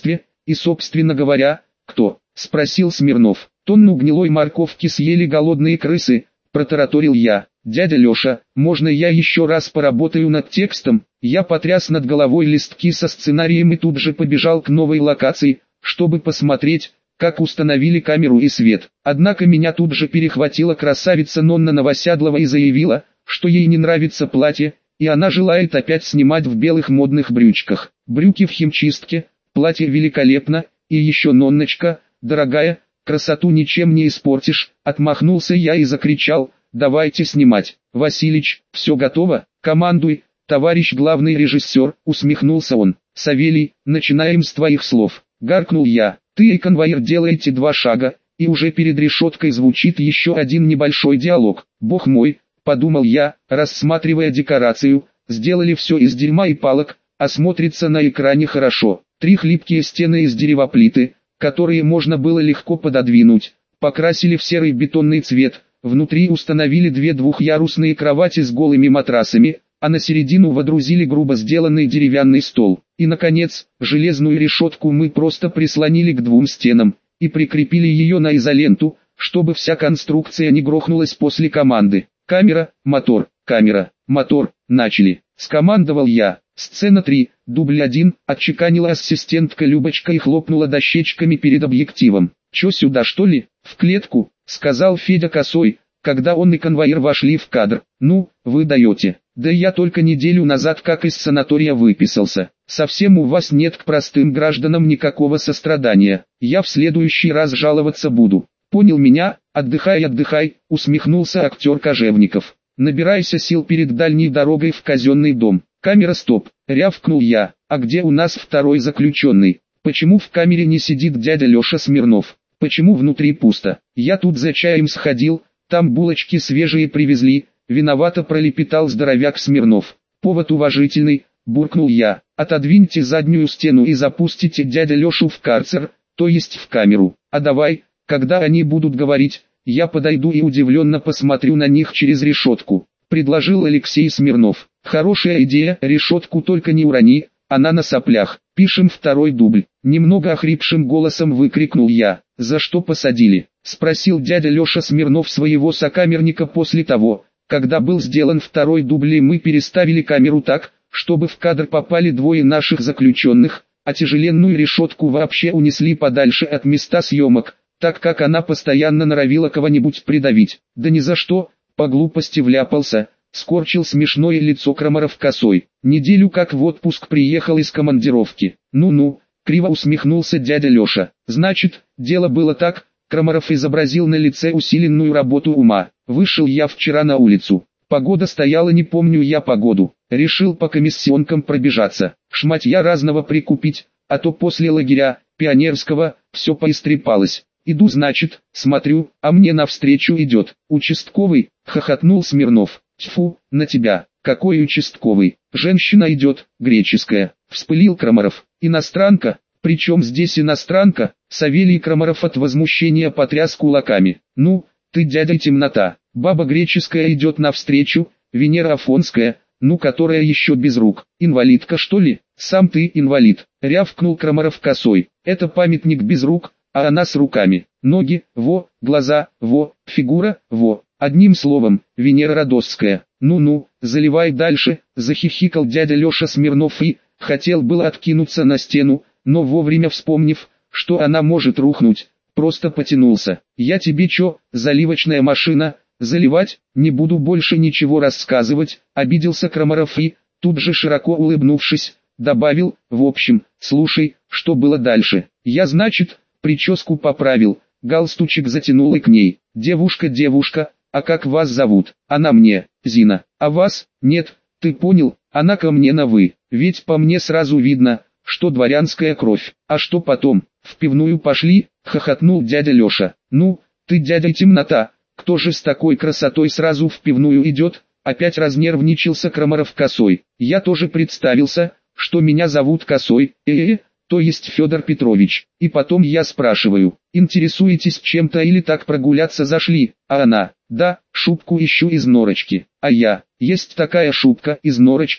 И собственно говоря, кто? Спросил Смирнов. Тонну гнилой морковки съели голодные крысы, протараторил я. Дядя Леша, можно я еще раз поработаю над текстом? Я потряс над головой листки со сценарием и тут же побежал к новой локации, чтобы посмотреть, как установили камеру и свет. Однако меня тут же перехватила красавица Нонна Новосядлова и заявила, что ей не нравится платье, и она желает опять снимать в белых модных брючках. Брюки в химчистке, платье великолепно, и еще, Нонночка, дорогая, красоту ничем не испортишь. Отмахнулся я и закричал: давайте снимать. Василич, все готово? Командуй, товарищ главный режиссер, усмехнулся он. Савелий, начинаем с твоих слов. Гаркнул я. Ты и конвоир делаете 2 шага, и уже перед решеткой звучит еще один небольшой диалог. Бог мой, подумал я, рассматривая декорацию, сделали все из дерьма и палок, а смотрится на экране хорошо. 3 хлипкие стены из деревоплиты, которые можно было легко пододвинуть, покрасили в серый бетонный цвет, внутри установили 2 двухъярусные кровати с голыми матрасами, а на середину водрузили грубо сделанный деревянный стол. И наконец, железную решетку мы просто прислонили к 2 стенам, и прикрепили ее на изоленту, чтобы вся конструкция не грохнулась после команды. Камера, мотор, начали. Скомандовал я. Сцена 3, дубль 1, отчеканила ассистентка Любочка и хлопнула дощечками перед объективом. Чё, сюда что ли? В клетку, сказал Федя Косой, когда он и конвоир вошли в кадр. Ну, вы даете. Да я только неделю назад как из санатория выписался. Совсем у вас нет к простым гражданам никакого сострадания. Я в следующий раз жаловаться буду. Понял меня? Отдыхай, усмехнулся актер Кожевников. Набирайся сил перед дальней дорогой в казенный дом. Камера, стоп, рявкнул я. А где у нас второй заключенный? Почему в камере не сидит дядя Леша Смирнов? Почему внутри пусто? Я тут за чаем сходил, там булочки свежие привезли. Виновато пролепетал здоровяк Смирнов. Повод уважительный, буркнул я. Отодвиньте заднюю стену и запустите дядя Лешу в карцер, то есть в камеру. А давай, когда они будут говорить, я подойду и удивленно посмотрю на них через решетку, предложил Алексей Смирнов. Хорошая идея, решетку только не урони, она на соплях. Пишем второй дубль. Немного охрипшим голосом выкрикнул я. За что посадили? Спросил дядя Леша Смирнов своего сокамерника после того, когда был сделан второй дубль, и мы переставили камеру так, чтобы в кадр попали 2 наших заключенных, а тяжеленную решетку вообще унесли подальше от места съемок, так как она постоянно норовила кого-нибудь придавить. Да ни за что, по глупости вляпался, скорчил смешное лицо Крамаров Косой. Неделю как в отпуск приехал из командировки. Ну-ну, криво усмехнулся дядя Леша. Значит, дело было так. Крамаров изобразил на лице усиленную работу ума. Вышел я вчера на улицу. Погода стояла, не помню я погоду. Решил по комиссионкам пробежаться. Шматья разного прикупить, а то после лагеря, пионерского, все поистрепалось. Иду, значит, смотрю, а мне навстречу идет участковый, хохотнул Смирнов. Тьфу, на тебя, какой участковый? Женщина идет, греческая, вспылил Крамаров. Иностранка? Причем здесь иностранка? Савелий Крамаров от возмущения потряс кулаками. Ну, ты, дядя, темнота. Баба греческая идет навстречу, Венера Афонская, ну которая еще без рук. Инвалидка что ли? Сам ты инвалид, рявкнул Крамаров Косой. Это памятник без рук, а она с руками. Ноги, во, глаза, во, фигура, во. Одним словом, Венера Родосская. Ну-ну, заливай дальше, захихикал дядя Леша Смирнов и хотел было откинуться на стену, но вовремя вспомнив, что она может рухнуть, просто потянулся. Я тебе чё, заливочная машина, заливать, не буду больше ничего рассказывать, обиделся Крамаров и, тут же широко улыбнувшись, добавил, в общем, слушай, что было дальше. Я, значит, прическу поправил, галстучек затянул и к ней. Девушка, а как вас зовут? Она мне, Зина. А вас? Нет, ты понял, она ко мне на вы. Ведь по мне сразу видно, что дворянская кровь. А что потом? В пивную пошли, хохотнул дядя Леша. Ну, ты, дядя, темнота, кто же с такой красотой сразу в пивную идет? Опять разнервничался Крамаров Косой. Я тоже представился, что меня зовут Косой, то есть Федор Петрович. И потом я спрашиваю, интересуетесь чем-то или так прогуляться зашли? А она, да, шубку ищу из норочки. А я, есть такая шубка из норочки,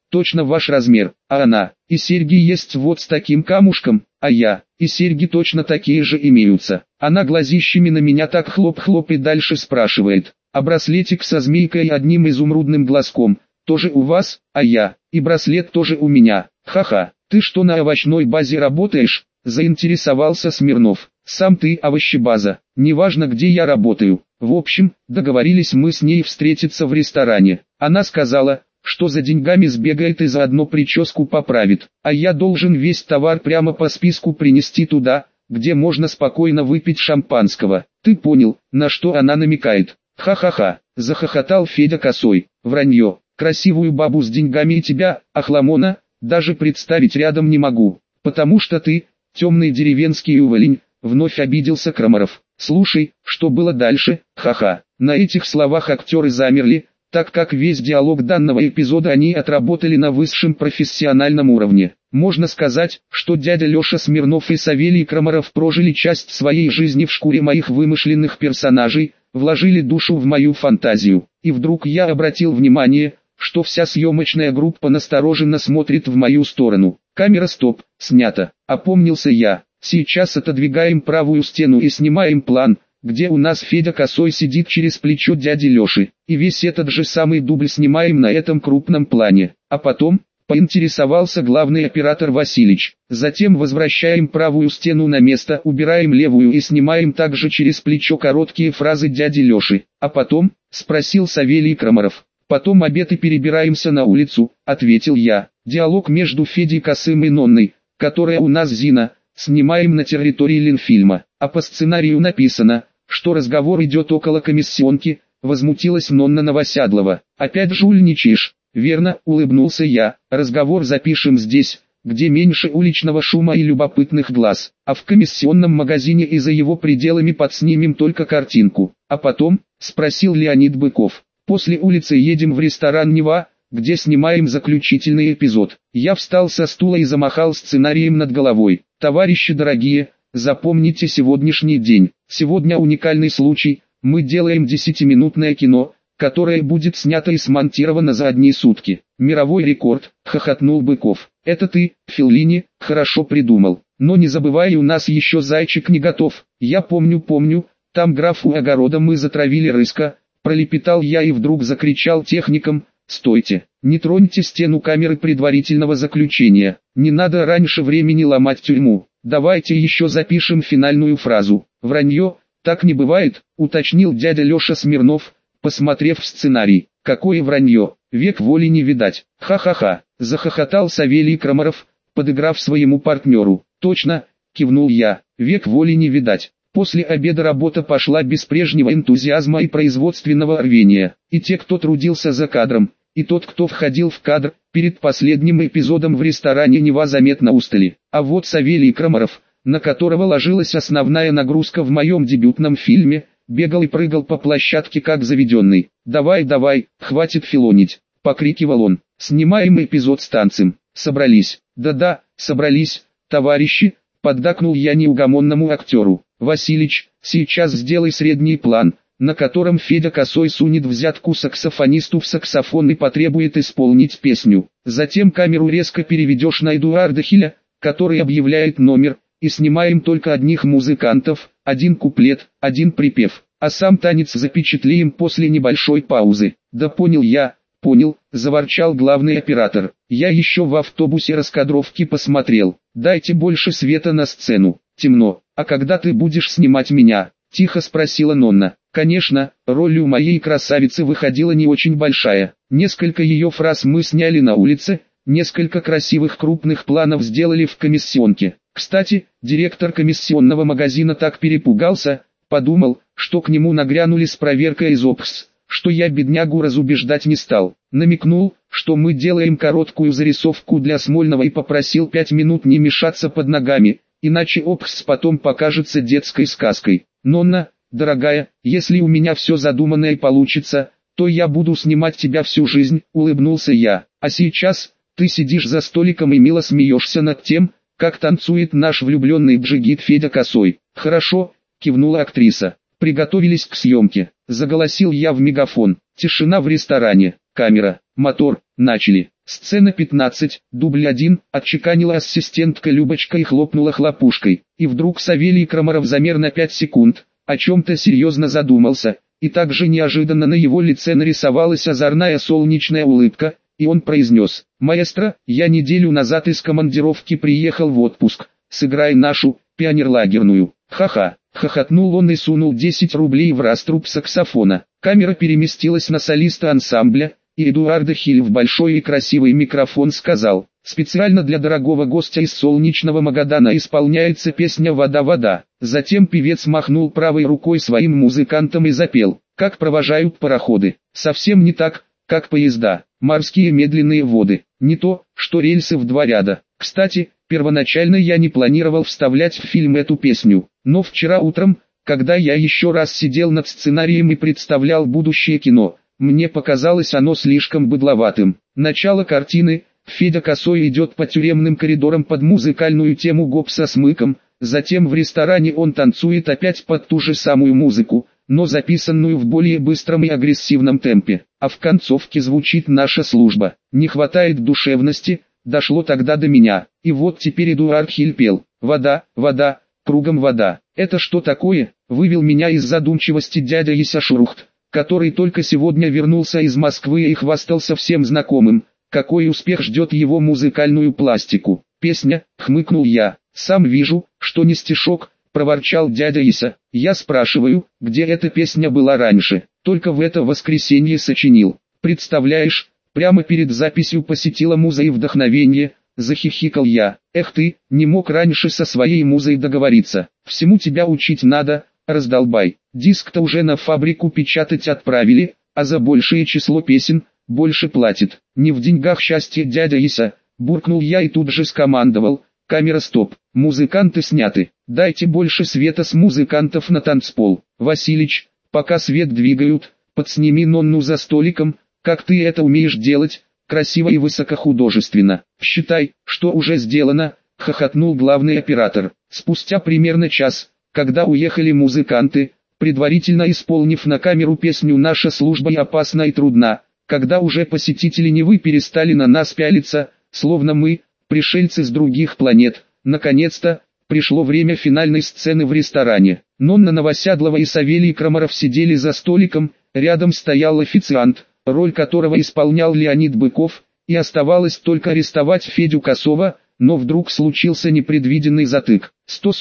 точно ваш размер, а она, и серьги есть вот с таким камушком, а я, и серьги точно такие же имеются. Она глазищами на меня так хлоп-хлоп и дальше спрашивает, а браслетик со змейкой и одним изумрудным глазком, тоже у вас, а я, и браслет тоже у меня, ха-ха, ты что на овощной базе работаешь, заинтересовался Смирнов, сам ты овощебаза, неважно где я работаю. В общем, договорились мы с ней встретиться в ресторане, она сказала, что за деньгами сбегает и заодно прическу поправит, а я должен весь товар прямо по списку принести туда, где можно спокойно выпить шампанского. Ты понял, на что она намекает? Ха-ха-ха, захохотал Федя Косой. Вранье, красивую бабу с деньгами и тебя, охламона, даже представить рядом не могу, потому что ты, темный деревенский уволень, вновь обиделся Крамаров. Слушай, что было дальше, ха-ха. На этих словах актеры замерли, так как весь диалог данного эпизода они отработали на высшем профессиональном уровне. Можно сказать, что дядя Леша Смирнов и Савелий Крамаров прожили часть своей жизни в шкуре моих вымышленных персонажей, вложили душу в мою фантазию. И вдруг я обратил внимание, что вся съемочная группа настороженно смотрит в мою сторону. Камера стоп, снято. Опомнился я. Сейчас отодвигаем правую стену и снимаем план, где у нас Федя Косой сидит через плечо дяди Леши, и весь этот же самый дубль снимаем на этом крупном плане. А потом, поинтересовался главный оператор Василич, затем возвращаем правую стену на место, убираем левую и снимаем также через плечо короткие фразы дяди Леши. А потом, спросил Савелий Крамаров. Потом обед и перебираемся на улицу, ответил я. Диалог между Федей Косым и Нонной, которая у нас Зина, снимаем на территории Ленфильма, а по сценарию написано, что разговор идет около комиссионки, возмутилась Нонна Новосядлова. Опять жульничаешь? Верно, улыбнулся я, разговор запишем здесь, где меньше уличного шума и любопытных глаз, а в комиссионном магазине и за его пределами подснимем только картинку. А потом, спросил Леонид Быков, после улицы едем в ресторан «Нева», где снимаем заключительный эпизод. Я встал со стула и замахал сценарием над головой. Товарищи дорогие, запомните сегодняшний день. Сегодня уникальный случай, мы делаем 10-минутное кино, которое будет снято и смонтировано за одни сутки. Мировой рекорд, хохотнул Быков. Это ты, Феллини, хорошо придумал. Но не забывай, у нас еще зайчик не готов. Я помню, там графу огорода мы затравили рыска, пролепетал я и вдруг закричал техникам: «Стойте, не троньте стену камеры предварительного заключения, не надо раньше времени ломать тюрьму, давайте еще запишем финальную фразу». «Вранье, так не бывает», уточнил дядя Леша Смирнов, посмотрев сценарий. «Какое вранье, век воли не видать». «Ха-ха-ха», захохотал Савелий Крамаров, подыграв своему партнеру. «Точно», кивнул я, век воли не видать. После обеда работа пошла без прежнего энтузиазма и производственного рвения. И те, кто трудился за кадром, и тот, кто входил в кадр, перед последним эпизодом в ресторане «Нева» заметно устали. А вот Савелий Крамаров, на которого ложилась основная нагрузка в моем дебютном фильме, бегал и прыгал по площадке как заведенный. «Давай, хватит филонить», — покрикивал он. «Снимаем эпизод с танцем». «Собрались». «Да-да, собрались, товарищи», — поддакнул я неугомонному актеру. «Василич, сейчас сделай средний план, на котором Федя Косой сунет взятку саксофонисту в саксофон и потребует исполнить песню. Затем камеру резко переведешь на Эдуарда Хиля, который объявляет номер, и снимаем только одних музыкантов, один куплет, один припев, а сам танец запечатлеем после небольшой паузы». «Да понял я, понял», — заворчал главный оператор. «Я еще в автобусе раскадровки посмотрел. Дайте больше света на сцену, темно. А когда ты будешь снимать меня?» — тихо спросила Нонна. Конечно, роль у моей красавицы выходила не очень большая. Несколько ее фраз мы сняли на улице, несколько красивых крупных планов сделали в комиссионке. Кстати, директор комиссионного магазина так перепугался, подумал, что к нему нагрянули с проверкой из ОПС, что я беднягу разубеждать не стал. Намекнул, что мы делаем короткую зарисовку для Смольного и попросил 5 минут не мешаться под ногами, иначе ОПС потом покажется детской сказкой. «Нонна, дорогая, если у меня все задуманное получится, то я буду снимать тебя всю жизнь», — улыбнулся я. «А сейчас, ты сидишь за столиком и мило смеешься над тем, как танцует наш влюбленный джигит Федя Косой». «Хорошо», — кивнула актриса. «Приготовились к съемке», — заголосил я в мегафон. Тишина в ресторане. Камера, мотор, начали. Сцена 15, дубль 1, отчеканила ассистентка Любочка и хлопнула хлопушкой. И вдруг Савелий Крамаров замер на 5 секунд, о чем-то серьезно задумался, и также неожиданно на его лице нарисовалась озорная солнечная улыбка, и он произнес: «Маэстро, я неделю назад из командировки приехал в отпуск, сыграй нашу, пионерлагерную». «Ха-ха», хохотнул он и сунул 10 рублей в раструб саксофона. Камера переместилась на солиста ансамбля, и Эдуард Хиль в большой и красивый микрофон сказал: «Специально для дорогого гостя из солнечного Магадана исполняется песня «Вода, вода». Затем певец махнул правой рукой своим музыкантам и запел: «Как провожают пароходы». Совсем не так, как поезда, морские медленные воды, не то, что рельсы в 2 ряда. Кстати, первоначально я не планировал вставлять в фильм эту песню, но вчера утром, когда я еще раз сидел над сценарием и представлял будущее кино, мне показалось оно слишком быдловатым. Начало картины: Федя Косой идет по тюремным коридорам под музыкальную тему «Гоп со смыком», затем в ресторане он танцует опять под ту же самую музыку, но записанную в более быстром и агрессивном темпе, а в концовке звучит «Наша служба». Не хватает душевности, дошло тогда до меня, и вот теперь Эдуард Хиль пел: «Вода, вода, кругом вода». Это что такое? Вывел меня из задумчивости дядя Ися Шурухт, который только сегодня вернулся из Москвы и хвастался всем знакомым, какой успех ждет его музыкальную пластику. «Песня», хмыкнул я. «Сам вижу, что не стишок», проворчал дядя Ися. «Я спрашиваю, где эта песня была раньше?» «Только в это воскресенье сочинил. Представляешь, прямо перед записью посетила муза и вдохновение», захихикал я. «Эх ты, не мог раньше со своей музой договориться. Всему тебя учить надо, раздолбай. Диск-то уже на фабрику печатать отправили, а за большее число песен больше платит. Не в деньгах счастье, дядя Ися», буркнул я и тут же скомандовал: «Камера, стоп, музыканты сняты, дайте больше света с музыкантов на танцпол. Василич, пока свет двигают, подсними Нонну за столиком, как ты это умеешь делать, красиво и высокохудожественно». «Считай, что уже сделано», хохотнул главный оператор. Спустя примерно час, когда уехали музыканты, предварительно исполнив на камеру песню «Наша служба и опасна и трудна», когда уже посетители Невы перестали на нас пялиться, словно мы, пришельцы с других планет, наконец-то, пришло время финальной сцены в ресторане. Нонна Новосядлова и Савелий Крамаров сидели за столиком, рядом стоял официант, роль которого исполнял Леонид Быков, и оставалось только арестовать Федю Косова, но вдруг случился непредвиденный затык.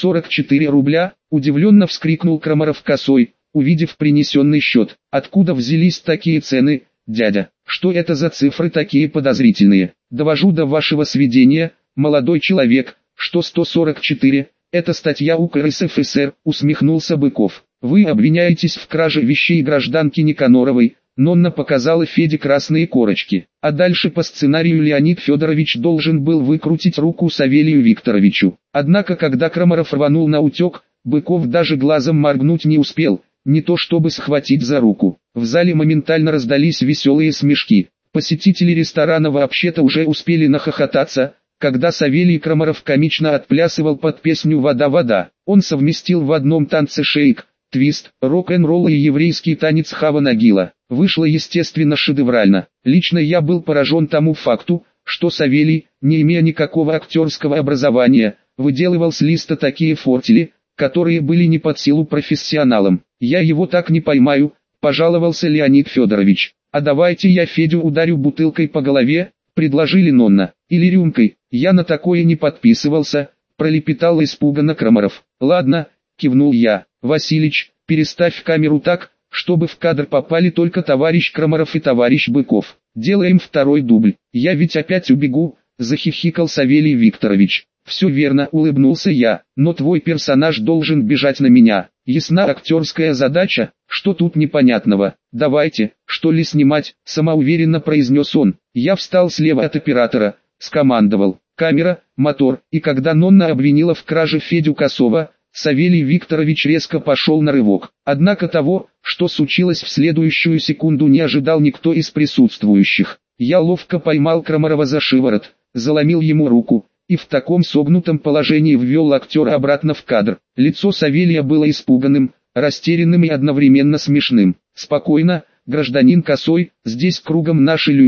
144 рубля, удивленно вскрикнул Крамаров Косой, увидев принесенный счет. «Откуда взялись такие цены, дядя? Что это за цифры такие подозрительные?» «Довожу до вашего сведения, молодой человек, что 144, это статья УК РСФСР», усмехнулся Быков. «Вы обвиняетесь в краже вещей гражданки Никаноровой». Нонна показала Феде красные корочки, а дальше по сценарию Леонид Федорович должен был выкрутить руку Савелию Викторовичу. Однако когда Крамаров рванул на утек, Быков даже глазом моргнуть не успел, не то чтобы схватить за руку. В зале моментально раздались веселые смешки. Посетители ресторана вообще-то уже успели нахохотаться, когда Савелий Крамаров комично отплясывал под песню «Вода, вода». Он совместил в одном танце шейк, твист, рок-н-ролл и еврейский танец Хава Нагила. Вышло естественно шедеврально. Лично я был поражен тому факту, что Савелий, не имея никакого актерского образования, выделывал с листа такие фортели, которые были не под силу профессионалам. «Я его так не поймаю», – пожаловался Леонид Федорович. «А давайте я Федю ударю бутылкой по голове», – предложили Нонна. «Или рюмкой, я на такое не подписывался», – пролепетал испуганно Крамаров. «Ладно», – кивнул я. «Василич, переставь камеру так, чтобы в кадр попали только товарищ Крамаров и товарищ Быков. Делаем второй дубль». «Я ведь опять убегу», – захихикал Савелий Викторович. «Все верно», – улыбнулся я, – «но твой персонаж должен бежать на меня. Ясна актерская задача, что тут непонятного?» «Давайте, что ли, снимать», – самоуверенно произнес он. Я встал слева от оператора, скомандовал: «Камера, мотор», и когда Нонна обвинила в краже Федю Косова, Савелий Викторович резко пошел на рывок. Однако того, что случилось в следующую секунду, не ожидал никто из присутствующих. Я ловко поймал Крамарова за шиворот, заломил ему руку, и в таком согнутом положении ввел актера обратно в кадр. Лицо Савелия было испуганным, растерянным и одновременно смешным. «Спокойно, гражданин Косой, здесь кругом наши люди»,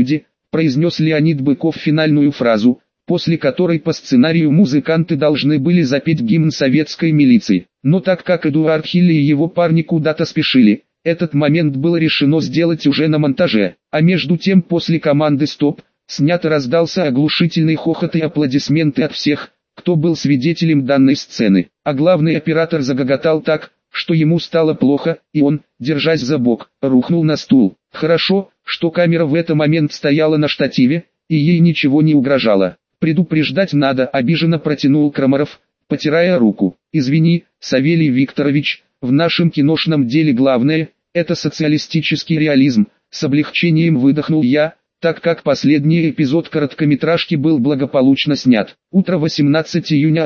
произнес Леонид Быков финальную фразу, после которой по сценарию музыканты должны были запеть гимн советской милиции. Но так как Эдуард Хилли и его парни куда-то спешили, этот момент было решено сделать уже на монтаже. А между тем после команды «Стоп» снято раздался оглушительный хохот и аплодисменты от всех, кто был свидетелем данной сцены. А главный оператор загоготал так, что ему стало плохо, и он, держась за бок, рухнул на стул. Хорошо, что камера в этот момент стояла на штативе, и ей ничего не угрожало. «Предупреждать надо», — обиженно протянул Крамаров, потирая руку. «Извини, Савелий Викторович, в нашем киношном деле главное — это социалистический реализм», — с облегчением выдохнул я, так как последний эпизод короткометражки был благополучно снят. Утро 18 июня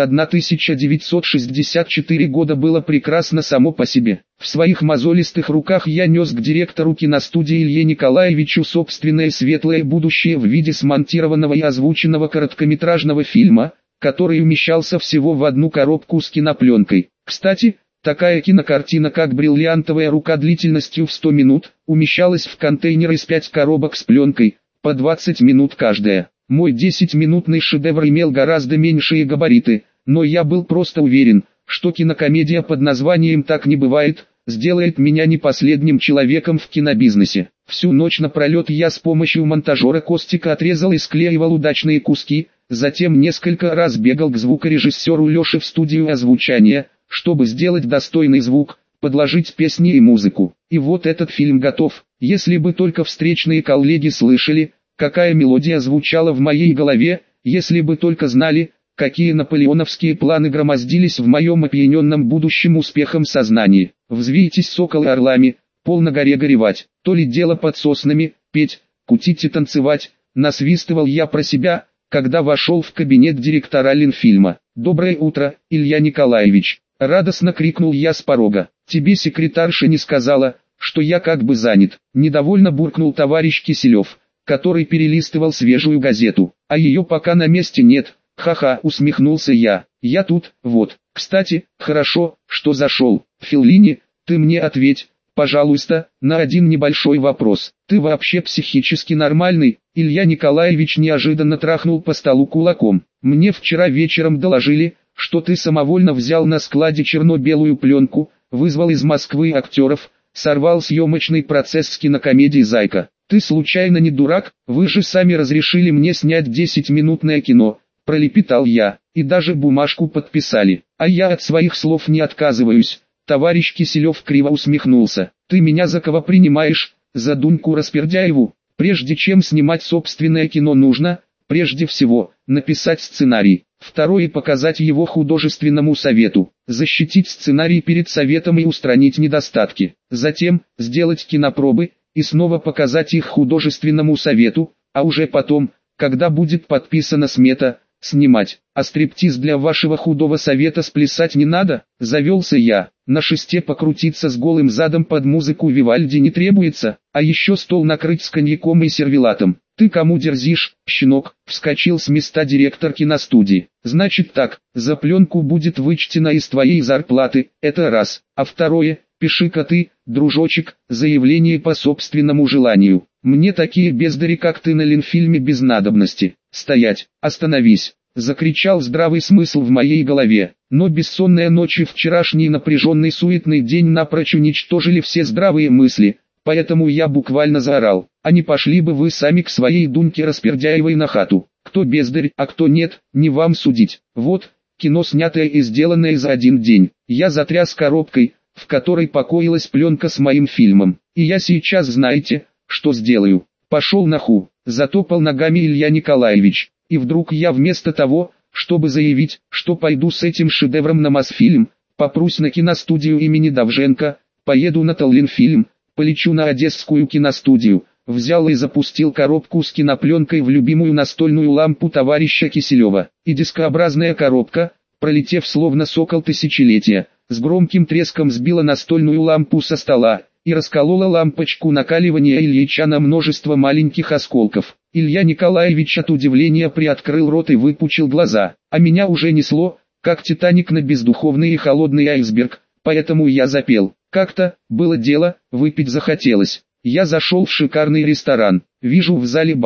1964 года было прекрасно само по себе. В своих мозолистых руках я нес к директору киностудии Илье Николаевичу собственное светлое будущее в виде смонтированного и озвученного короткометражного фильма, который умещался всего в одну коробку с кинопленкой. Кстати, такая кинокартина, как «Бриллиантовая рука» длительностью в 100 минут, умещалась в контейнер из 5 коробок с пленкой, по 20 минут каждая. Мой 10-минутный шедевр имел гораздо меньшие габариты, но я был просто уверен, что кинокомедия под названием «Так не бывает» сделает меня не последним человеком в кинобизнесе. Всю ночь напролет я с помощью монтажера Костика отрезал и склеивал удачные куски, затем несколько раз бегал к звукорежиссеру Леше в студию озвучания, чтобы сделать достойный звук, подложить песни и музыку. И вот этот фильм готов. Если бы только встречные коллеги слышали, какая мелодия звучала в моей голове, если бы только знали, какие наполеоновские планы громоздились в моем опьяненном будущим успехом сознании. Взвейтесь, соколы, орлами, пол на горе горевать, то ли дело под соснами, петь, кутить и танцевать, насвистывал я про себя, когда вошел в кабинет директора Ленфильма. «Доброе утро, Илья Николаевич!» — радостно крикнул я с порога. «Тебе секретарша не сказала, что я как бы занят?» — недовольно буркнул товарищ Киселев, который перелистывал свежую газету. «А ее пока на месте нет». «Ха-ха», — усмехнулся я. «Я тут, вот. Кстати, хорошо, что зашел. Феллини, ты мне ответь, пожалуйста, на один небольшой вопрос. Ты вообще психически нормальный?» Илья Николаевич неожиданно трахнул по столу кулаком. «Мне вчера вечером доложили, что ты самовольно взял на складе черно-белую пленку, вызвал из Москвы актеров, сорвал съемочный процесс с кинокомедии «Зайка». Ты случайно не дурак? Вы же сами разрешили мне снять 10-минутное кино», — пролепетал я, — «и даже бумажку подписали. А я от своих слов не отказываюсь». Товарищ Киселев криво усмехнулся. «Ты меня за кого принимаешь? За Дуньку Распердяеву? Прежде чем снимать собственное кино нужно, прежде всего, написать сценарий. Второе — показать его художественному совету, защитить сценарий перед советом и устранить недостатки. Затем, сделать кинопробы, и снова показать их художественному совету, а уже потом, когда будет подписана смета, снимать. А стриптиз для вашего худого совета сплясать не надо?» — завелся я. «На шесте покрутиться с голым задом под музыку Вивальди не требуется, а еще стол накрыть с коньяком и сервелатом». «Ты кому дерзишь, щенок?» — вскочил с места директор киностудии. «Значит так, за пленку будет вычтена из твоей зарплаты, это раз. А второе, пиши-ка ты, дружочек, заявление по собственному желанию. Мне такие бездари, как ты, на Ленфильме без надобности». «Стоять, остановись!» — закричал здравый смысл в моей голове. Но бессонные ночи, вчерашний напряженный суетный день напрочь уничтожили все здравые мысли, поэтому я буквально заорал: «А не пошли бы вы сами к своей Дуньке Распердяевой на хату? Кто бездарь, а кто нет, не вам судить. Вот, кино снятое и сделанное за один день». Я затряс коробкой, в которой покоилась пленка с моим фильмом. «И я сейчас, знаете, что сделаю? Пошел нахуй!» — затопал ногами Илья Николаевич. И вдруг я вместо того, чтобы заявить, что пойду с этим шедевром на Мосфильм, попрусь на киностудию имени Довженко, поеду на Таллинфильм, полечу на Одесскую киностудию, взял и запустил коробку с кинопленкой в любимую настольную лампу товарища Киселева. И дискообразная коробка, пролетев словно сокол тысячелетия, с громким треском сбила настольную лампу со стола и расколола лампочку накаливания Ильича на множество маленьких осколков. Илья Николаевич от удивления приоткрыл рот и выпучил глаза, а меня уже несло, как Титаник на бездуховный и холодный айсберг, поэтому я запел. Как-то, было дело, выпить захотелось. Я зашел в шикарный ресторан, вижу в зале бара,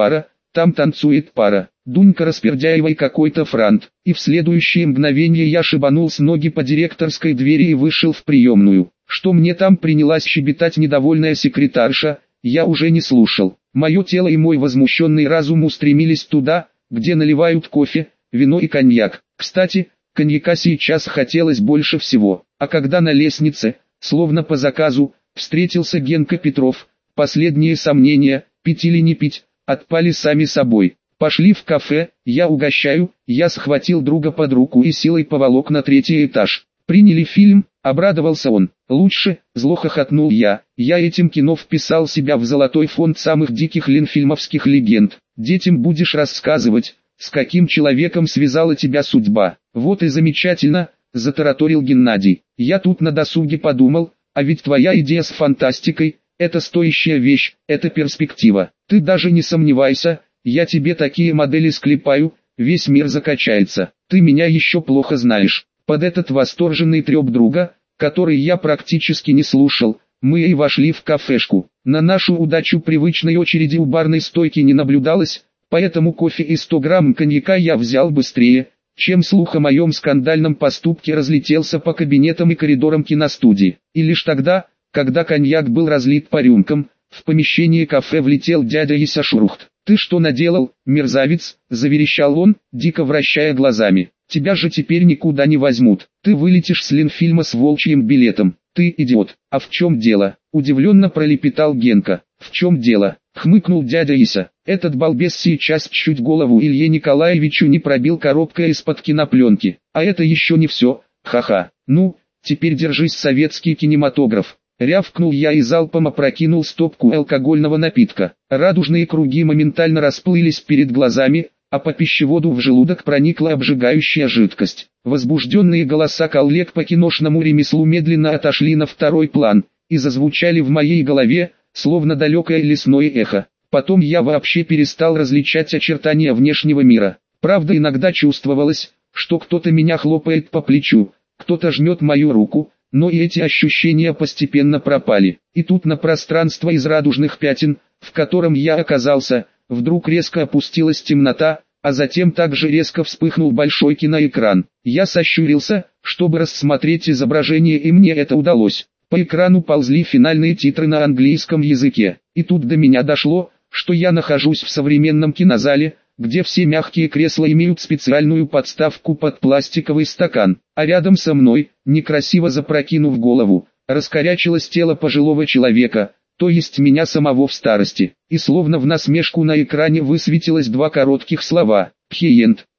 там танцует пара, Дунька Распердяева и какой-то франт, и в следующее мгновение я шибанул с ноги по директорской двери и вышел в приемную. Что мне там принялась щебетать недовольная секретарша, я уже не слушал. Мое тело и мой возмущенный разум устремились туда, где наливают кофе, вино и коньяк. Кстати, коньяка сейчас хотелось больше всего. А когда на лестнице, словно по заказу, встретился Генка Петров, последние сомнения, пить или не пить, отпали сами собой. Пошли в кафе, я угощаю, я схватил друга под руку и силой поволок на 3-й этаж. Приняли фильм, обрадовался он. Лучше, зло хохотнул я этим кино вписал себя в золотой фонд самых диких ленфильмовских легенд. Детям будешь рассказывать, с каким человеком связала тебя судьба. Вот и замечательно, затараторил Геннадий. Я тут на досуге подумал, а ведь твоя идея с фантастикой, это стоящая вещь, это перспектива. Ты даже не сомневайся, я тебе такие модели склепаю, весь мир закачается. Ты меня еще плохо знаешь. Под этот восторженный треп друга, который я практически не слушал, мы и вошли в кафешку. На нашу удачу привычной очереди у барной стойки не наблюдалось, поэтому кофе и 100 грамм коньяка я взял быстрее, чем слух о моем скандальном поступке разлетелся по кабинетам и коридорам киностудии. И лишь тогда, когда коньяк был разлит по рюмкам, в помещение кафе влетел дядя Ися Шурухт. «Ты что наделал, мерзавец?» – заверещал он, дико вращая глазами. «Тебя же теперь никуда не возьмут. Ты вылетишь с Ленфильма с волчьим билетом. Ты идиот. А в чем дело?» – удивленно пролепетал Генка. «В чем дело?» – хмыкнул дядя Ися. «Этот балбес сейчас чуть голову Илье Николаевичу не пробил коробкой из-под кинопленки. А это еще не все. Ха-ха. Ну, теперь держись, советский кинематограф». Рявкнул я и залпом опрокинул стопку алкогольного напитка. Радужные круги моментально расплылись перед глазами, а по пищеводу в желудок проникла обжигающая жидкость. Возбужденные голоса коллег по киношному ремеслу медленно отошли на второй план и зазвучали в моей голове, словно далекое лесное эхо. Потом я вообще перестал различать очертания внешнего мира. Правда, иногда чувствовалось, что кто-то меня хлопает по плечу, кто-то жмет мою руку, но и эти ощущения постепенно пропали. И тут на пространство из радужных пятен, в котором я оказался, вдруг резко опустилась темнота, а затем также резко вспыхнул большой киноэкран. Я сощурился, чтобы рассмотреть изображение, и мне это удалось. По экрану ползли финальные титры на английском языке. И тут до меня дошло, что я нахожусь в современном кинозале, где все мягкие кресла имеют специальную подставку под пластиковый стакан, а рядом со мной, некрасиво запрокинув голову, раскорячилось тело пожилого человека, то есть меня самого в старости, и словно в насмешку на экране высветилось 2 коротких слова «Пхиент».